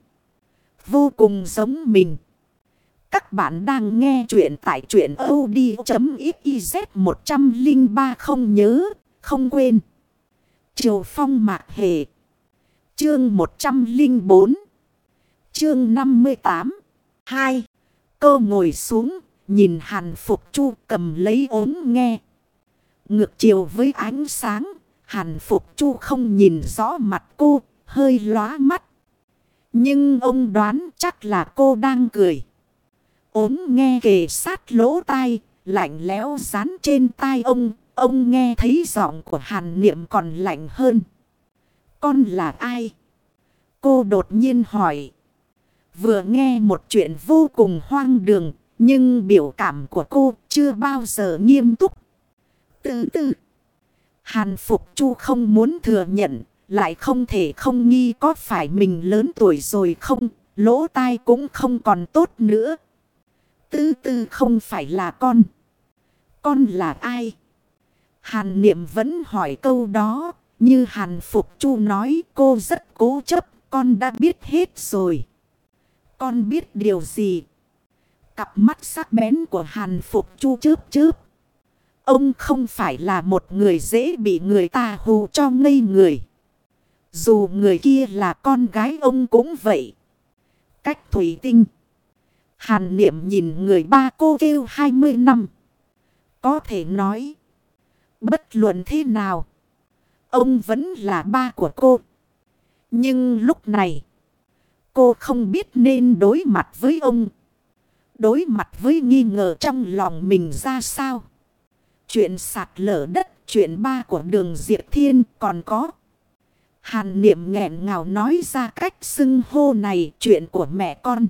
Vô cùng giống mình. Các bạn đang nghe chuyện tại truyện audio.xyz một không ba không nhớ, không quên. Triều Phong Mạc Hề. Chương một trăm lẻ bốn. Chương năm mươi tám. hai. Cô ngồi xuống, nhìn Hàn Phục Chu cầm lấy ống nghe. Ngược chiều với ánh sáng, Hàn Phục Chu không nhìn rõ mặt cô, hơi lóa mắt. Nhưng ông đoán chắc là cô đang cười. Ống nghe kề sát lỗ tai, lạnh lẽo dán trên tai ông. Ông nghe thấy giọng của Hàn Niệm còn lạnh hơn. Con là ai? Cô đột nhiên hỏi. Vừa nghe một chuyện vô cùng hoang đường, nhưng biểu cảm của cô chưa bao giờ nghiêm túc. Từ từ. Hàn Phục Chu không muốn thừa nhận, lại không thể không nghi có phải mình lớn tuổi rồi không, lỗ tai cũng không còn tốt nữa. Từ từ không phải là con. Con là ai? Hàn Niệm vẫn hỏi câu đó, như Hàn Phục Chu nói cô rất cố chấp, con đã biết hết rồi. Con biết điều gì? Cặp mắt sắc bén của Hàn Phục Chu chớp chớp. Ông không phải là một người dễ bị người ta hù cho ngây người. Dù người kia là con gái ông cũng vậy. Cách thủy tinh. Hàn Niệm nhìn người ba cô kêu hai mươi năm. Có thể nói. Bất luận thế nào. Ông vẫn là ba của cô. Nhưng lúc này. Cô không biết nên đối mặt với ông. Đối mặt với nghi ngờ trong lòng mình ra sao. Chuyện sạt lở đất. Chuyện ba của Đường Diệp Thiên còn có. Hàn Niệm nghẹn ngào nói ra cách xưng hô này. Chuyện của mẹ con.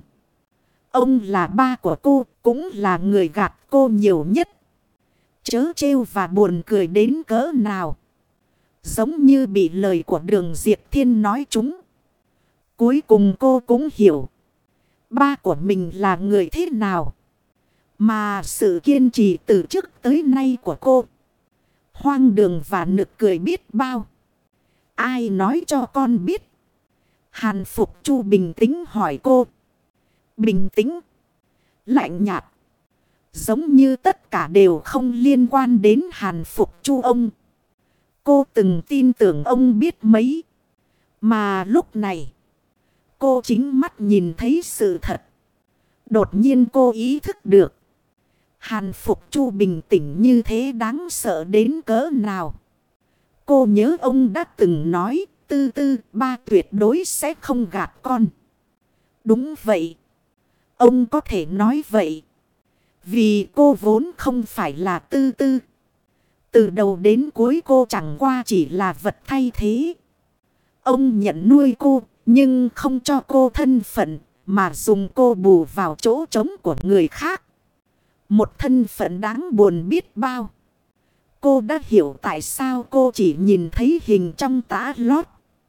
Ông là ba của cô. Cũng là người gạt cô nhiều nhất. Chớ trêu và buồn cười đến cỡ nào. Giống như bị lời của Đường Diệp Thiên nói trúng. Cuối cùng cô cũng hiểu. Ba của mình là người thế nào. Mà sự kiên trì từ trước tới nay của cô. Hoang đường và nực cười biết bao. Ai nói cho con biết. Hàn Phục Chu bình tĩnh hỏi cô. Bình tĩnh. Lạnh nhạt. Giống như tất cả đều không liên quan đến Hàn Phục Chu ông. Cô từng tin tưởng ông biết mấy. Mà lúc này. Cô chính mắt nhìn thấy sự thật. Đột nhiên cô ý thức được. Hàn Phục Chu bình tĩnh như thế đáng sợ đến cỡ nào. Cô nhớ ông đã từng nói. Tư tư ba tuyệt đối sẽ không gạt con. Đúng vậy. Ông có thể nói vậy. Vì cô vốn không phải là tư tư. Từ đầu đến cuối cô chẳng qua chỉ là vật thay thế. Ông nhận nuôi cô. Nhưng không cho cô thân phận. Mà dùng cô bù vào chỗ trống của người khác. Một thân phận đáng buồn biết bao. Cô đã hiểu tại sao cô chỉ nhìn thấy hình trong tã lót.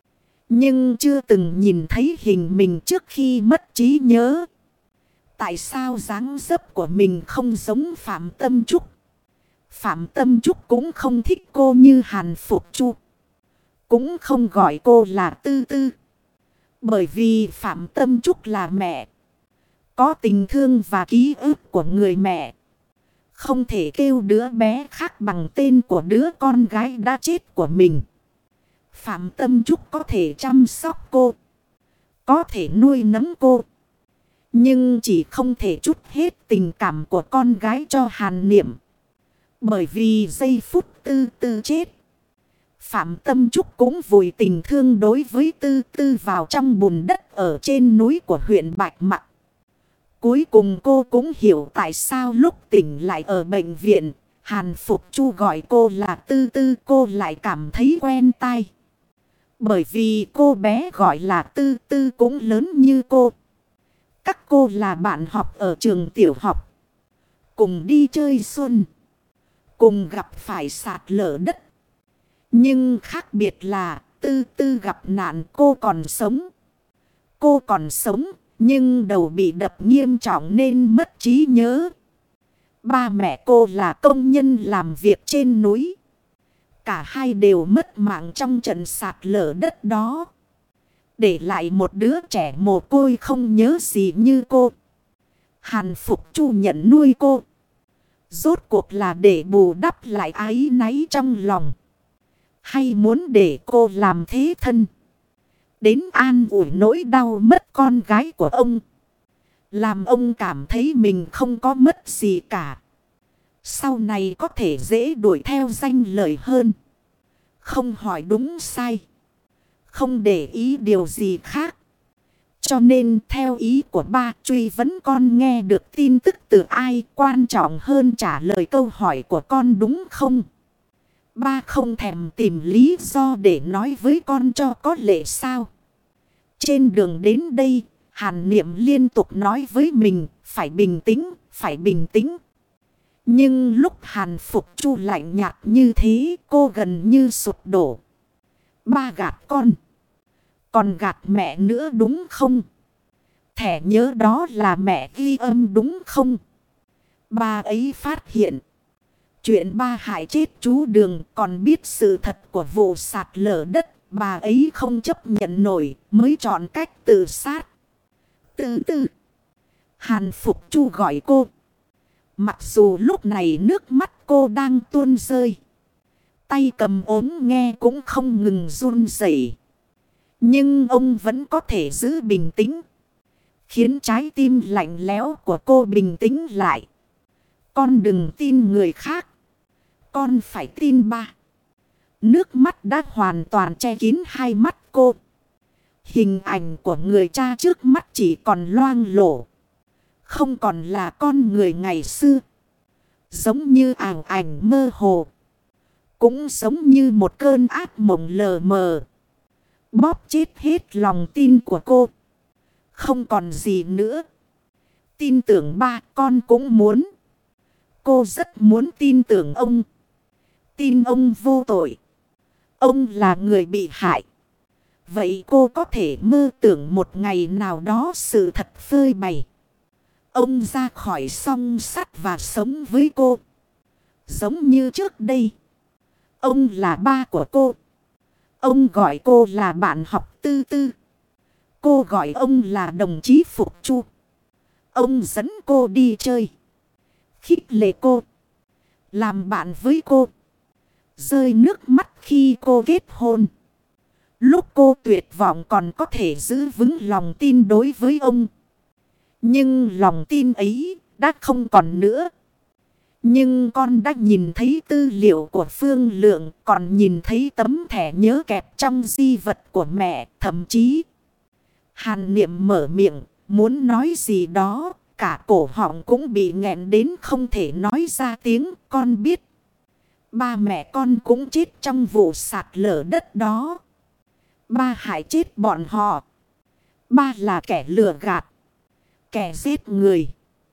Nhưng chưa từng nhìn thấy hình mình trước khi mất trí nhớ. Tại sao dáng dấp của mình không giống Phạm Tâm Trúc. Phạm Tâm Trúc cũng không thích cô như Hàn Phục Chu. Cũng không gọi cô là Tư Tư. Bởi vì Phạm Tâm Trúc là mẹ. Có tình thương và ký ức của người mẹ. Không thể kêu đứa bé khác bằng tên của đứa con gái đã chết của mình. Phạm Tâm Trúc có thể chăm sóc cô, có thể nuôi nấng cô, nhưng chỉ không thể trút hết tình cảm của con gái cho Hàn Niệm. Bởi vì giây phút Tư Tư chết, Phạm Tâm Trúc cũng vùi tình thương đối với Tư Tư vào trong bùn đất ở trên núi của huyện Bạch Mạc. Cuối cùng cô cũng hiểu tại sao lúc tỉnh lại ở bệnh viện, Hàn Phục Chu gọi cô là Tư Tư, cô lại cảm thấy quen tai. Bởi vì cô bé gọi là Tư Tư cũng lớn như cô. Các cô là bạn học ở trường tiểu học, cùng đi chơi xuân, cùng gặp phải sạt lở đất. Nhưng khác biệt là Tư Tư gặp nạn, cô còn sống. Cô còn sống nhưng đầu bị đập nghiêm trọng nên mất trí nhớ. Ba mẹ cô là công nhân làm việc trên núi. Cả hai đều mất mạng trong trận sạt lở đất đó, để lại một đứa trẻ mồ côi không nhớ gì như cô. Hàn Phục Chu nhận nuôi cô, rốt cuộc là để bù đắp lại áy náy trong lòng, hay muốn để cô làm thế thân, đến an ủi nỗi đau mất con gái của ông, làm ông cảm thấy mình không có mất gì cả, sau này có thể dễ đuổi theo danh lợi hơn, không hỏi đúng sai, không để ý điều gì khác. Cho nên theo ý của ba, truy vấn con nghe được tin tức từ ai quan trọng hơn trả lời câu hỏi của con, đúng không? Ba không thèm tìm lý do để nói với con cho có lệ sao. Trên đường đến đây, Hàn Niệm liên tục nói với mình phải bình tĩnh, phải bình tĩnh. Nhưng lúc Hàn Phục Chu lạnh nhạt như thế, cô gần như sụp đổ. Ba gạt con, còn gạt mẹ nữa đúng không? Thẻ nhớ đó là mẹ ghi âm đúng không? Ba ấy phát hiện chuyện ba hại chết chú Đường, còn biết sự thật của vụ sạt lở đất. Bà ấy không chấp nhận nổi mới chọn cách tự sát. Từ từ, Hàn Phục Chu gọi cô. Mặc dù lúc này nước mắt cô đang tuôn rơi, tay cầm ốm nghe cũng không ngừng run rẩy, nhưng ông vẫn có thể giữ bình tĩnh, khiến trái tim lạnh lẽo của cô bình tĩnh lại. Con đừng tin người khác, con phải tin ba. Nước mắt đã hoàn toàn che kín hai mắt cô. Hình ảnh của người cha trước mắt chỉ còn loang lổ, không còn là con người ngày xưa. Giống như ảo ảnh mơ hồ, cũng giống như một cơn ác mộng lờ mờ, bóp chết hết lòng tin của cô. Không còn gì nữa. Tin tưởng ba con cũng muốn. Cô rất muốn tin tưởng ông. Tin ông vô tội. Ông là người bị hại. Vậy cô có thể mơ tưởng một ngày nào đó sự thật phơi bày. Ông ra khỏi song sắt và sống với cô. Giống như trước đây. Ông là ba của cô. Ông gọi cô là bạn học Tư Tư. Cô gọi ông là đồng chí Phục Chu. Ông dẫn cô đi chơi, khích lệ cô, làm bạn với cô, rơi nước mắt khi cô kết hôn. Lúc cô tuyệt vọng còn có thể giữ vững lòng tin đối với ông. Nhưng lòng tin ấy đã không còn nữa. Nhưng con đã nhìn thấy tư liệu của Phương Lượng, còn nhìn thấy tấm thẻ nhớ kẹp trong di vật của mẹ, thậm chí. Hàn Niệm mở miệng, muốn nói gì đó, cả cổ họng cũng bị nghẹn đến không thể nói ra tiếng. Con biết, ba mẹ con cũng chết trong vụ sạt lở đất đó. Ba hại chết bọn họ. Ba là kẻ lừa gạt, kẻ giết người.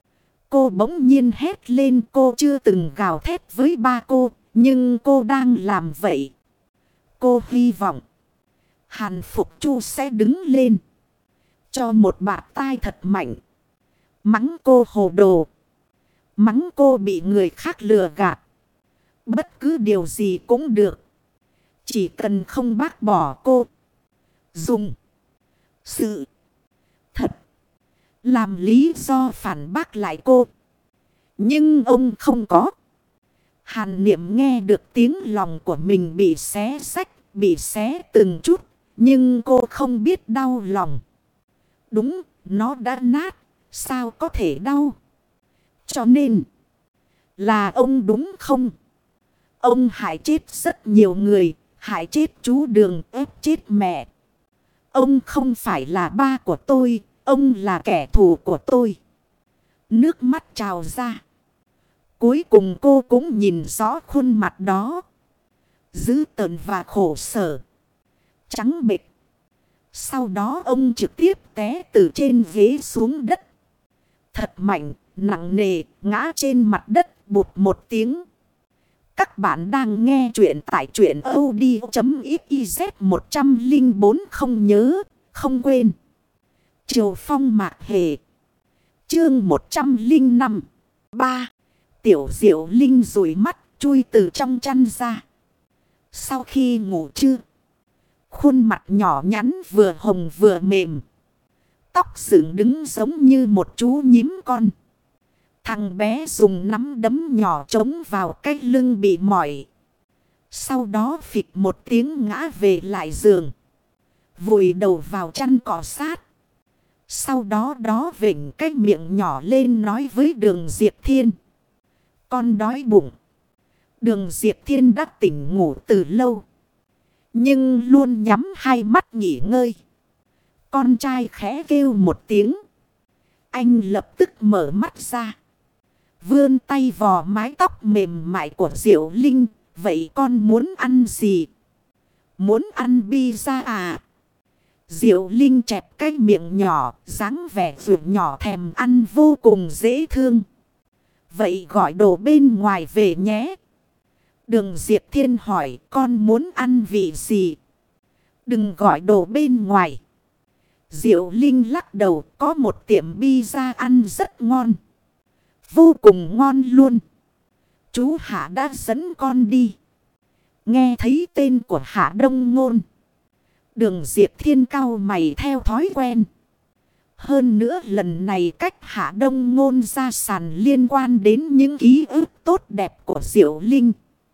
Cô bỗng nhiên hét lên. Cô chưa từng gào thét với ba cô, nhưng cô đang làm vậy. Cô hy vọng Hàn Phục Chu sẽ đứng lên, cho một bạt tai thật mạnh, mắng cô hồ đồ, mắng cô bị người khác lừa gạt. Bất cứ điều gì cũng được, chỉ cần không bác bỏ cô, dùng sự thật làm lý do phản bác lại cô. Nhưng ông không có. Hàn Niệm nghe được tiếng lòng của mình bị xé xách, bị xé từng chút. Nhưng cô không biết đau lòng. Đúng, nó đã nát. Sao có thể đau? Cho nên là ông đúng không? Ông hại chết rất nhiều người. Hại chết chú Đường, ép chết mẹ. Ông không phải là ba của tôi. Ông là kẻ thù của tôi. Nước mắt trào ra. Cuối cùng cô cũng nhìn rõ khuôn mặt đó. Dữ tợn và khổ sở. Trắng bệch. Sau đó ông trực tiếp té từ trên ghế xuống đất. Thật mạnh, nặng nề, ngã trên mặt đất bụt một tiếng. Các bạn đang nghe chuyện tại truyện audio.xyz một không bốn không nhớ, không quên. Triều Phong Mạc Hề. Chương một trăm lẻ năm. ba. Tiểu Diệu Linh dụi mắt chui từ trong chăn ra. Sau khi ngủ trưa, khuôn mặt nhỏ nhắn vừa hồng vừa mềm. Tóc dựng đứng giống như một chú nhím con. Thằng bé dùng nắm đấm nhỏ chống vào cái lưng bị mỏi. Sau đó phịch một tiếng ngã về lại giường. Vùi đầu vào chăn cọ sát. Sau đó đó vểnh cái miệng nhỏ lên nói với Đường Diệp Thiên. Con đói bụng. Đường Diệp Thiên đã tỉnh ngủ từ lâu. Nhưng luôn nhắm hai mắt nghỉ ngơi. Con trai khẽ kêu một tiếng. Anh lập tức mở mắt ra. Vươn tay vò mái tóc mềm mại của Diệu Linh. Vậy con muốn ăn gì? Muốn ăn pizza à? Diệu Linh chẹp cái miệng nhỏ, dáng vẻ vượt nhỏ thèm ăn vô cùng dễ thương. Vậy gọi đồ bên ngoài về nhé. Đường Diệp Thiên hỏi con muốn ăn vị gì? Đừng gọi đồ bên ngoài. Diệu Linh lắc đầu, có một tiệm pizza ăn rất ngon. Vô cùng ngon luôn. Chú Hạ đã dẫn con đi. Nghe thấy tên của Hạ Đông Ngôn. Đường Diệp Thiên cau mày theo thói quen. Hơn nữa lần này cách Hạ Đông Ngôn ra sàn liên quan đến những ký ức tốt đẹp của Diệu Linh.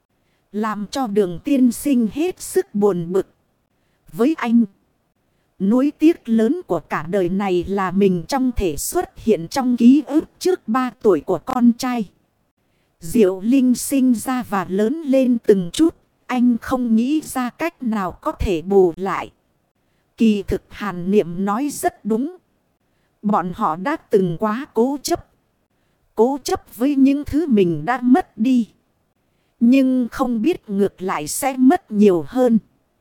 Làm cho Đường tiên sinh hết sức buồn bực. Với anh, nuối tiếc lớn của cả đời này là mình trong thể xuất hiện trong ký ức trước ba tuổi của con trai. Diệu Linh sinh ra và lớn lên từng chút. Anh không nghĩ ra cách nào có thể bù lại. Kỳ thực Hàn Niệm nói rất đúng. Bọn họ đã từng quá cố chấp. Cố chấp với những thứ mình đã mất đi. Nhưng không biết ngược lại sẽ mất nhiều hơn.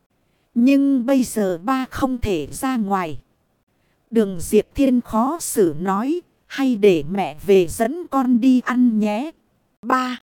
Nhưng bây giờ ba không thể ra ngoài. Đường Diệp Thiên khó xử nói. Hay để mẹ về dẫn con đi ăn nhé. Ba.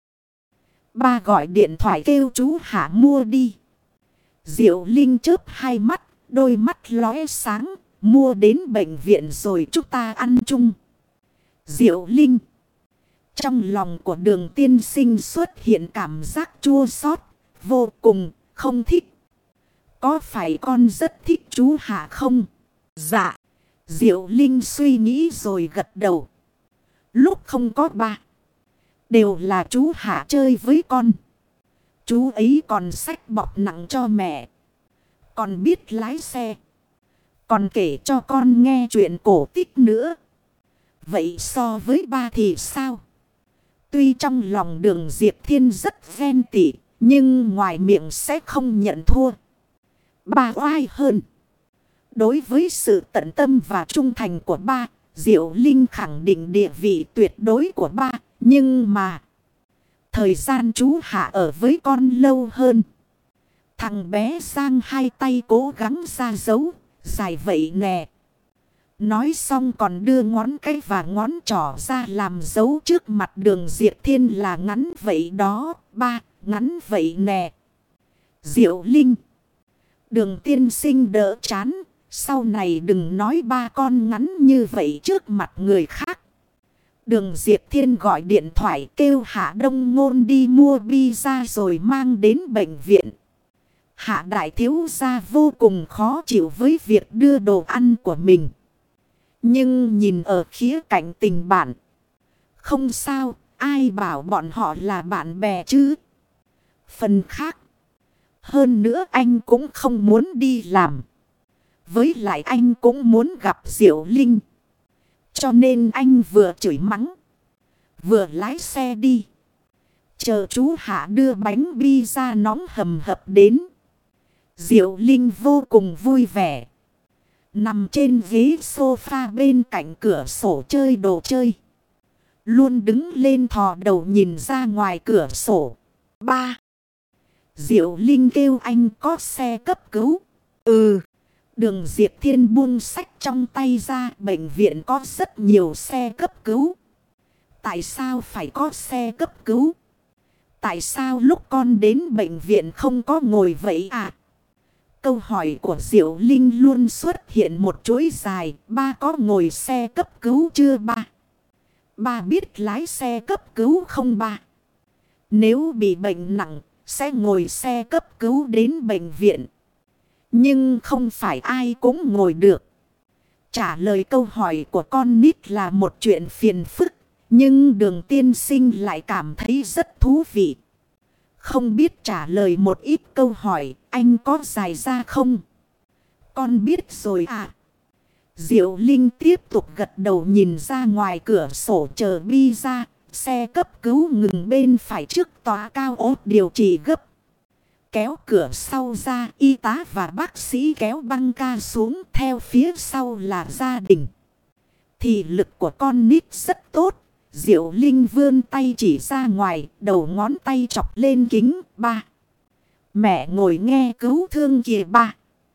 Ba gọi điện thoại kêu chú Hạ mua đi. Diệu Linh chớp hai mắt. Đôi mắt lóe sáng. Mua đến bệnh viện rồi chúng ta ăn chung. Diệu Linh. Trong lòng của Đường tiên sinh xuất hiện cảm giác chua xót, vô cùng không thích. Có phải con rất thích chú Hạ không? Dạ. Diệu Linh suy nghĩ rồi gật đầu. Lúc không có ba, đều là chú Hạ chơi với con. Chú ấy còn xách bọc nặng cho mẹ. Còn biết lái xe. Còn kể cho con nghe chuyện cổ tích nữa. Vậy so với ba thì sao? Tuy trong lòng Đường Diệp Thiên rất ghen tị, nhưng ngoài miệng sẽ không nhận thua. Ba oai hơn. Đối với sự tận tâm và trung thành của ba, Diệu Linh khẳng định địa vị tuyệt đối của ba. Nhưng mà, thời gian chú Hạ ở với con lâu hơn. Thằng bé giang hai tay cố gắng ra dấu, dài vậy nè. Nói xong còn đưa ngón cái và ngón trỏ ra làm dấu trước mặt Đường Diệp Thiên là ngắn vậy đó. Ba, ngắn vậy nè. Diệu Linh. Đường tiên sinh đỡ chán. Sau này đừng nói ba con ngắn như vậy trước mặt người khác. Đường Diệp Thiên gọi điện thoại kêu Hạ Đông Ngôn đi mua pizza rồi mang đến bệnh viện. Hạ đại thiếu gia vô cùng khó chịu với việc đưa đồ ăn của mình. Nhưng nhìn ở khía cạnh tình bạn. Không sao, ai bảo bọn họ là bạn bè chứ. Phần khác, Hơn nữa anh cũng không muốn đi làm. Với lại anh cũng muốn gặp Diệu Linh. Cho nên anh vừa chửi mắng, vừa lái xe đi. Chờ chú Hạ đưa bánh pizza nóng hầm hập đến. Diệu Linh vô cùng vui vẻ. Nằm trên ghế sofa bên cạnh cửa sổ chơi đồ chơi. Luôn đứng lên thò đầu nhìn ra ngoài cửa sổ. Ba. Diệu Linh kêu anh có xe cấp cứu. Ừ. Đường Diệp Thiên buông sách trong tay ra. Bệnh viện có rất nhiều xe cấp cứu. Tại sao phải có xe cấp cứu? Tại sao lúc con đến bệnh viện không có ngồi vậy à? Câu hỏi của Diệu Linh luôn xuất hiện một chuỗi dài. Ba có ngồi xe cấp cứu chưa ba? Ba biết lái xe cấp cứu không ba? Nếu bị bệnh nặng, sẽ ngồi xe cấp cứu đến bệnh viện. Nhưng không phải ai cũng ngồi được. Trả lời câu hỏi của con nít là một chuyện phiền phức. Nhưng Đường tiên sinh lại cảm thấy rất thú vị. Không biết trả lời một ít câu hỏi, anh có giải ra không? Con biết rồi à? Diệu Linh tiếp tục gật đầu nhìn ra ngoài cửa sổ chờ bi ra. Xe cấp cứu ngừng bên phải trước tòa cao ốt điều trị gấp. Kéo cửa sau ra, y tá và bác sĩ kéo băng ca xuống, theo phía sau là gia đình. Thị lực của con nít rất tốt. Diệu Linh vươn tay chỉ ra ngoài, đầu ngón tay chọc lên kính. Ba. Mẹ ngồi nghe cứu thương kìa ba.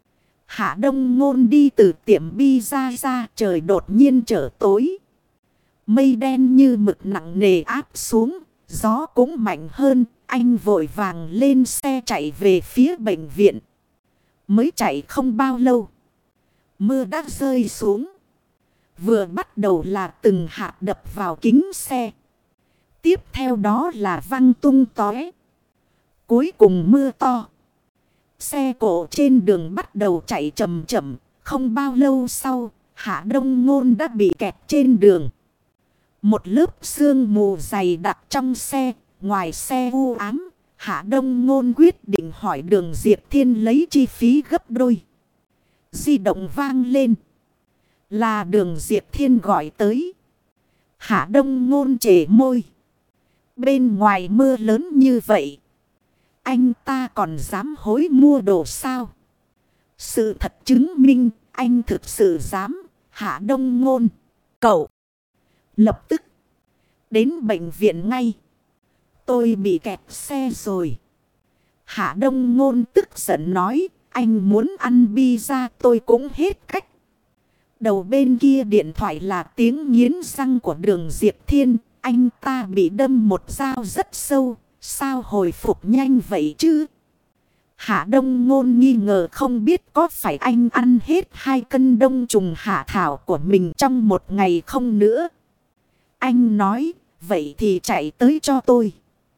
Hạ Đông Ngôn đi từ tiệm bi ra ra, trời đột nhiên trở tối. Mây đen như mực nặng nề áp xuống, gió cũng mạnh hơn. Anh vội vàng lên xe chạy về phía bệnh viện. Mới chạy không bao lâu, mưa đã rơi xuống. Vừa bắt đầu là từng hạt đập vào kính xe. Tiếp theo đó là văng tung tóe. Cuối cùng mưa to. Xe cộ trên đường bắt đầu chạy chậm chậm. Không bao lâu sau, Hạ Đông Ngôn đã bị kẹt trên đường. Một lớp sương mù dày đặc trong xe. Ngoài xe u ám, Hạ Đông Ngôn quyết định hỏi Đường Diệp Thiên lấy chi phí gấp đôi. Di động vang lên. Là Đường Diệp Thiên gọi tới. Hạ Đông Ngôn trề môi. Bên ngoài mưa lớn như vậy, anh ta còn dám hối mua đồ sao? Sự thật chứng minh anh thực sự dám. Hạ Đông Ngôn. Cậu. Lập tức đến bệnh viện ngay. Tôi bị kẹt xe rồi. Hạ Đông Ngôn tức giận nói. Anh muốn ăn pizza tôi cũng hết cách. Đầu bên kia điện thoại là tiếng nghiến răng của Đường Diệp Thiên. Anh ta bị đâm một dao rất sâu. Sao hồi phục nhanh vậy chứ? Hạ Đông Ngôn nghi ngờ không biết có phải anh ăn hết hai cân đông trùng hạ thảo của mình trong một ngày không nữa. Anh nói, vậy thì chạy tới cho tôi.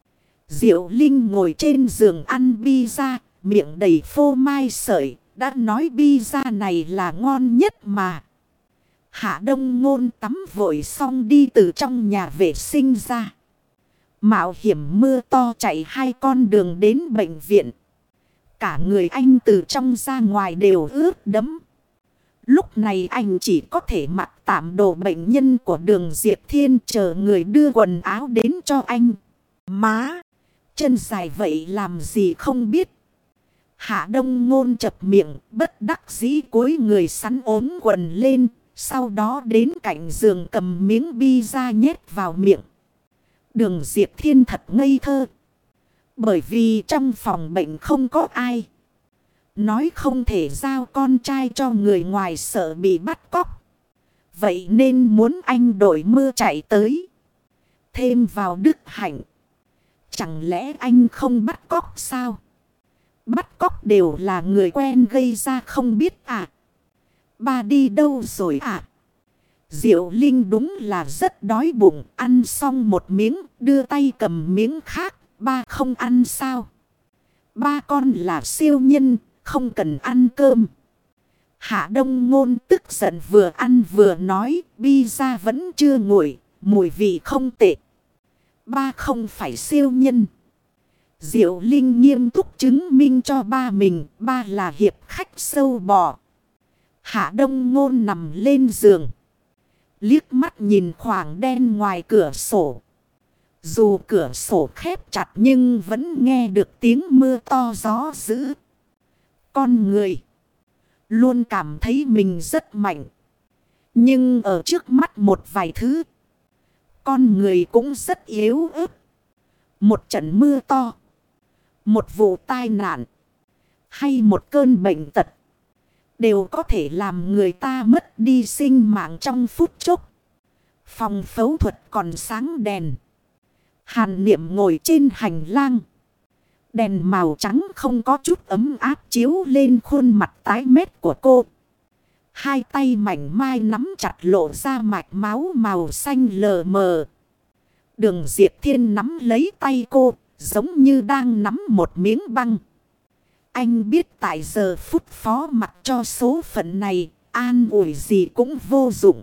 Diệu Linh ngồi trên giường ăn pizza, miệng đầy phô mai sợi, đã nói pizza này là ngon nhất mà. Hạ Đông Ngôn tắm vội xong đi từ trong nhà vệ sinh ra. Mạo hiểm mưa to chạy hai con đường đến bệnh viện. Cả người anh từ trong ra ngoài đều ướt đẫm. Lúc này anh chỉ có thể mặc tạm đồ bệnh nhân của Đường Diệp Thiên chờ người đưa quần áo đến cho anh. Má! Chân dài vậy làm gì không biết. Hạ Đông Ngôn chập miệng bất đắc dĩ cúi người sắn ốm quần lên. Sau đó đến cạnh giường cầm miếng pizza nhét vào miệng. Đường Diệp Thiên thật ngây thơ. Bởi vì trong phòng bệnh không có ai. Nói không thể giao con trai cho người ngoài sợ bị bắt cóc. Vậy nên muốn anh đổi mưa chạy tới. Thêm vào đức hạnh. Chẳng lẽ anh không bắt cóc sao? Bắt cóc đều là người quen gây ra không biết à? Ba đi đâu rồi à? Diệu Linh đúng là rất đói bụng. Ăn xong một miếng, đưa tay cầm miếng khác. Ba không ăn sao? Ba con là siêu nhân, không cần ăn cơm. Hạ Đông Ngôn tức giận vừa ăn vừa nói. Pizza vẫn chưa nguội, mùi vị không tệ. Ba không phải siêu nhân. Diệu Linh nghiêm túc chứng minh cho ba mình, ba là hiệp khách sâu bò. Hạ Đông Ngôn nằm lên giường, liếc mắt nhìn khoảng đen ngoài cửa sổ. Dù cửa sổ khép chặt nhưng vẫn nghe được tiếng mưa to gió dữ. Con người luôn cảm thấy mình rất mạnh. Nhưng ở trước mắt một vài thứ, con người cũng rất yếu ớt. Một trận mưa to, một vụ tai nạn, hay một cơn bệnh tật, đều có thể làm người ta mất đi sinh mạng trong phút chốc. Phòng phẫu thuật còn sáng đèn. Hàn Niệm ngồi trên hành lang. Đèn màu trắng không có chút ấm áp chiếu lên khuôn mặt tái mét của cô. Hai tay mảnh mai nắm chặt lộ ra mạch máu màu xanh lờ mờ. Đường Diệp Thiên nắm lấy tay cô, giống như đang nắm một miếng băng. Anh biết tại giờ phút phó mặc cho số phận này, an ủi gì cũng vô dụng.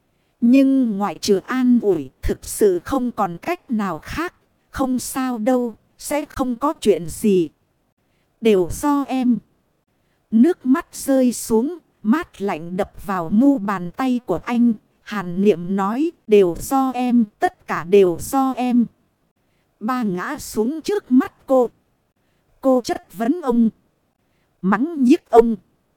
Nhưng ngoại trừ an ủi, thực sự không còn cách nào khác. Không sao đâu, sẽ không có chuyện gì. Đều do em. Nước mắt rơi xuống, mát lạnh đập vào mu bàn tay của anh. Hàn Niệm nói, đều do em, tất cả đều do em. Ba ngã xuống trước mắt cô. Cô chất vấn ông, mắng nhiếc ông.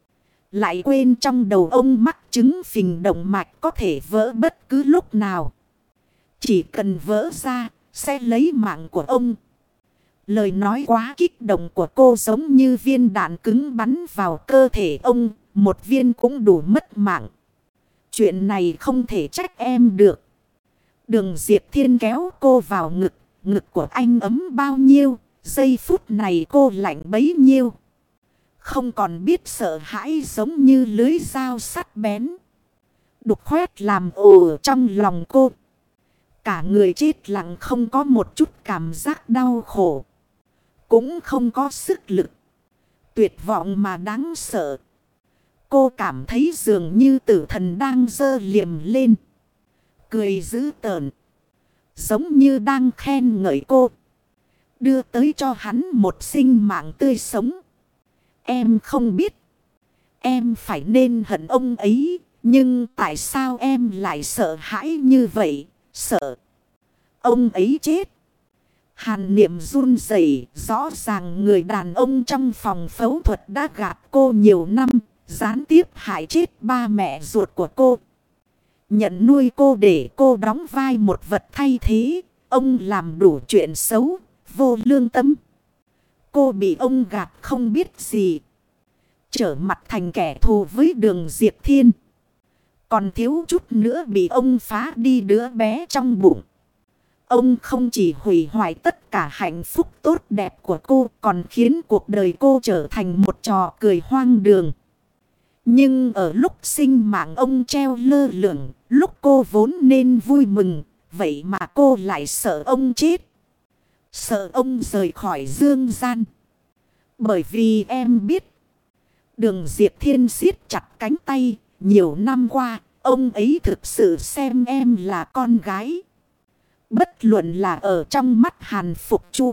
Lại quên trong đầu ông mắc chứng phình động mạch có thể vỡ bất cứ lúc nào. Chỉ cần vỡ ra, sẽ lấy mạng của ông. Lời nói quá kích động của cô giống như viên đạn cứng bắn vào cơ thể ông. Một viên cũng đủ mất mạng. Chuyện này không thể trách em được. Đường Diệp Thiên kéo cô vào ngực. Ngực của anh ấm bao nhiêu, giây phút này cô lạnh bấy nhiêu. Không còn biết sợ hãi, giống như lưới dao sắt bén. Đục khoét làm ồ trong lòng cô. Cả người chết lặng, không có một chút cảm giác đau khổ. Cũng không có sức lực. Tuyệt vọng mà đáng sợ. Cô cảm thấy dường như tử thần đang giơ liềm lên. Cười dữ tợn. Giống như đang khen ngợi cô. Đưa tới cho hắn một sinh mạng tươi sống. Em không biết. Em phải nên hận ông ấy. Nhưng tại sao em lại sợ hãi như vậy? Sợ ông ấy chết. Hàn Niệm run rẩy. Rõ ràng người đàn ông trong phòng phẫu thuật đã gạt cô nhiều năm. Gián tiếp hại chết ba mẹ ruột của cô. Nhận nuôi cô để cô đóng vai một vật thay thế. Ông làm đủ chuyện xấu, vô lương tâm. Cô bị ông gạt không biết gì. Trở mặt thành kẻ thù với Đường Diệp Thiên. Còn thiếu chút nữa bị ông phá đi đứa bé trong bụng. Ông không chỉ hủy hoại tất cả hạnh phúc tốt đẹp của cô, còn khiến cuộc đời cô trở thành một trò cười hoang đường. Nhưng ở lúc sinh mạng ông treo lơ lửng, lúc cô vốn nên vui mừng, vậy mà cô lại sợ ông chết. Sợ ông rời khỏi dương gian. Bởi vì em biết. Đường Diệp Thiên siết chặt cánh tay. Nhiều năm qua, ông ấy thực sự xem em là con gái. Bất luận là ở trong mắt Hàn Phục Chu.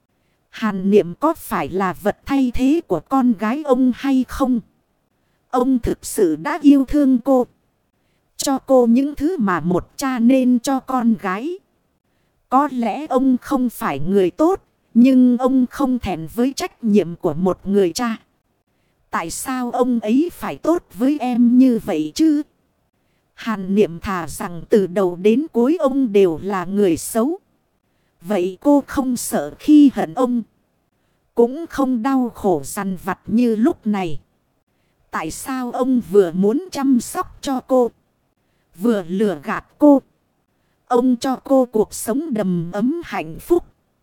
Hàn Niệm có phải là vật thay thế của con gái ông hay không? Ông thực sự đã yêu thương cô. Cho cô những thứ mà một cha nên cho con gái. Có lẽ ông không phải người tốt. Nhưng ông không thẹn với trách nhiệm của một người cha. Tại sao ông ấy phải tốt với em như vậy chứ? Hàn Niệm thà rằng từ đầu đến cuối ông đều là người xấu. Vậy cô không sợ khi hận ông. Cũng không đau khổ dằn vặt như lúc này. Tại sao ông vừa muốn chăm sóc cho cô, vừa lừa gạt cô? Ông cho cô cuộc sống đầm ấm hạnh phúc,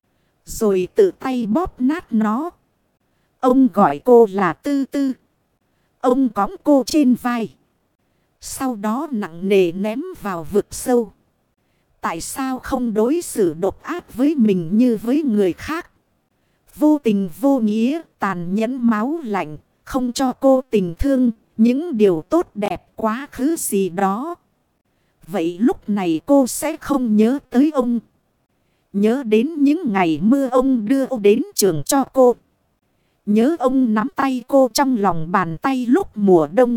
rồi tự tay bóp nát nó. Ông gọi cô là Tư Tư. Ông cõng cô trên vai. Sau đó nặng nề ném vào vực sâu. Tại sao không đối xử độc ác với mình như với người khác? Vô tình vô nghĩa, tàn nhẫn máu lạnh. Không cho cô tình thương, những điều tốt đẹp quá khứ gì đó. Vậy lúc này cô sẽ không nhớ tới ông. Nhớ đến những ngày mưa ông đưa đến trường cho cô. Nhớ ông nắm tay cô trong lòng bàn tay lúc mùa đông.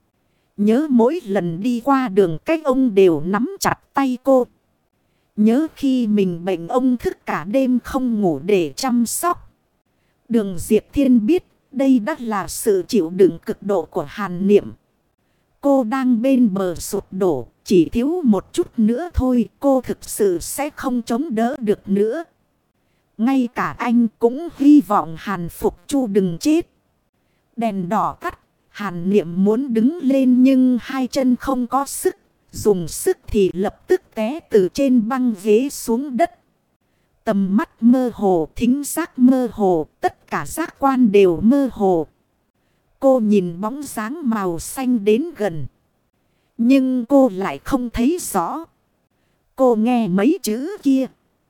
Nhớ mỗi lần đi qua đường cách ông đều nắm chặt tay cô. Nhớ khi mình bệnh ông thức cả đêm không ngủ để chăm sóc. Đường Diệp Thiên biết đây đã là sự chịu đựng cực độ của Hàn Niệm. Cô đang bên bờ sụp đổ, chỉ thiếu một chút nữa thôi cô thực sự sẽ không chống đỡ được nữa. Ngay cả anh cũng hy vọng Hàn Phục Chu đừng chết. Đèn đỏ tắt, Hàn Niệm muốn đứng lên nhưng hai chân không có sức. Dùng sức thì lập tức té từ trên băng ghế xuống đất. Tầm mắt mơ hồ, thính giác mơ hồ, tất cả giác quan đều mơ hồ. Cô nhìn bóng dáng màu xanh đến gần. Nhưng cô lại không thấy rõ. Cô nghe mấy chữ kia.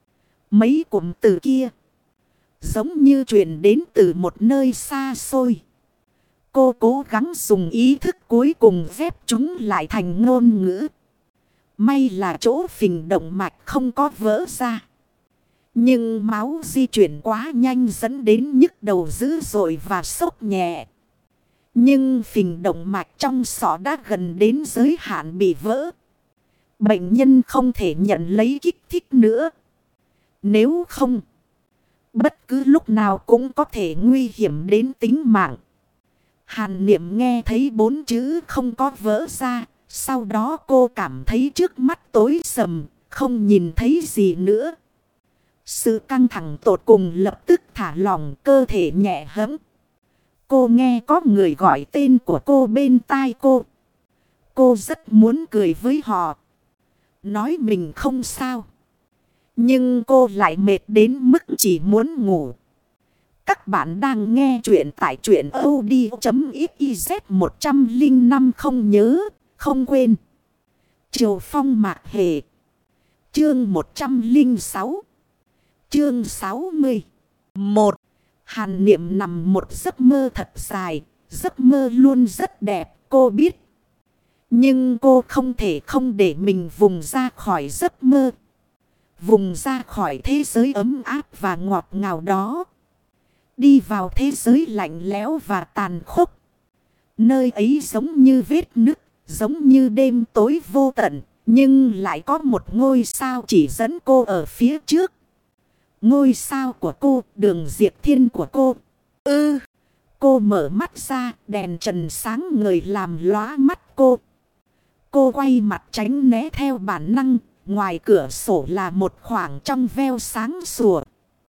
Mấy cụm từ kia. Giống như truyền đến từ một nơi xa xôi. Cô cố gắng dùng ý thức cuối cùng ghép chúng lại thành ngôn ngữ. May là chỗ phình động mạch không có vỡ ra. Nhưng máu di chuyển quá nhanh dẫn đến nhức đầu dữ dội và sốc nhẹ. Nhưng phình động mạch trong sọ đã gần đến giới hạn bị vỡ. Bệnh nhân không thể nhận lấy kích thích nữa. Nếu không, bất cứ lúc nào cũng có thể nguy hiểm đến tính mạng. Hàn Niệm nghe thấy bốn chữ không có vỡ ra. Sau đó cô cảm thấy trước mắt tối sầm, không nhìn thấy gì nữa. Sự căng thẳng tột cùng lập tức thả lỏng, cơ thể nhẹ hẫng. Cô nghe có người gọi tên của cô bên tai cô. Cô rất muốn cười với họ. Nói mình không sao. Nhưng cô lại mệt đến mức chỉ muốn ngủ. Các bạn đang nghe chuyện tại truyện audio chấm xyz một không năm không nhớ, không quên. Triều Phong Mạc Hề. Chương một trăm lẻ sáu. Chương sáu mươi. một. Hàn Niệm nằm một giấc mơ thật dài. Giấc mơ luôn rất đẹp, cô biết. Nhưng cô không thể không để mình vùng ra khỏi giấc mơ. Vùng ra khỏi thế giới ấm áp và ngọt ngào đó. Đi vào thế giới lạnh lẽo và tàn khốc. Nơi ấy giống như vết nứt, giống như đêm tối vô tận. Nhưng lại có một ngôi sao chỉ dẫn cô ở phía trước. Ngôi sao của cô, Đường Diệp Thiên của cô. Ừ, cô mở mắt ra, đèn trần sáng ngời làm lóa mắt cô. Cô quay mặt tránh né theo bản năng. Ngoài cửa sổ là một khoảng trong veo sáng sủa.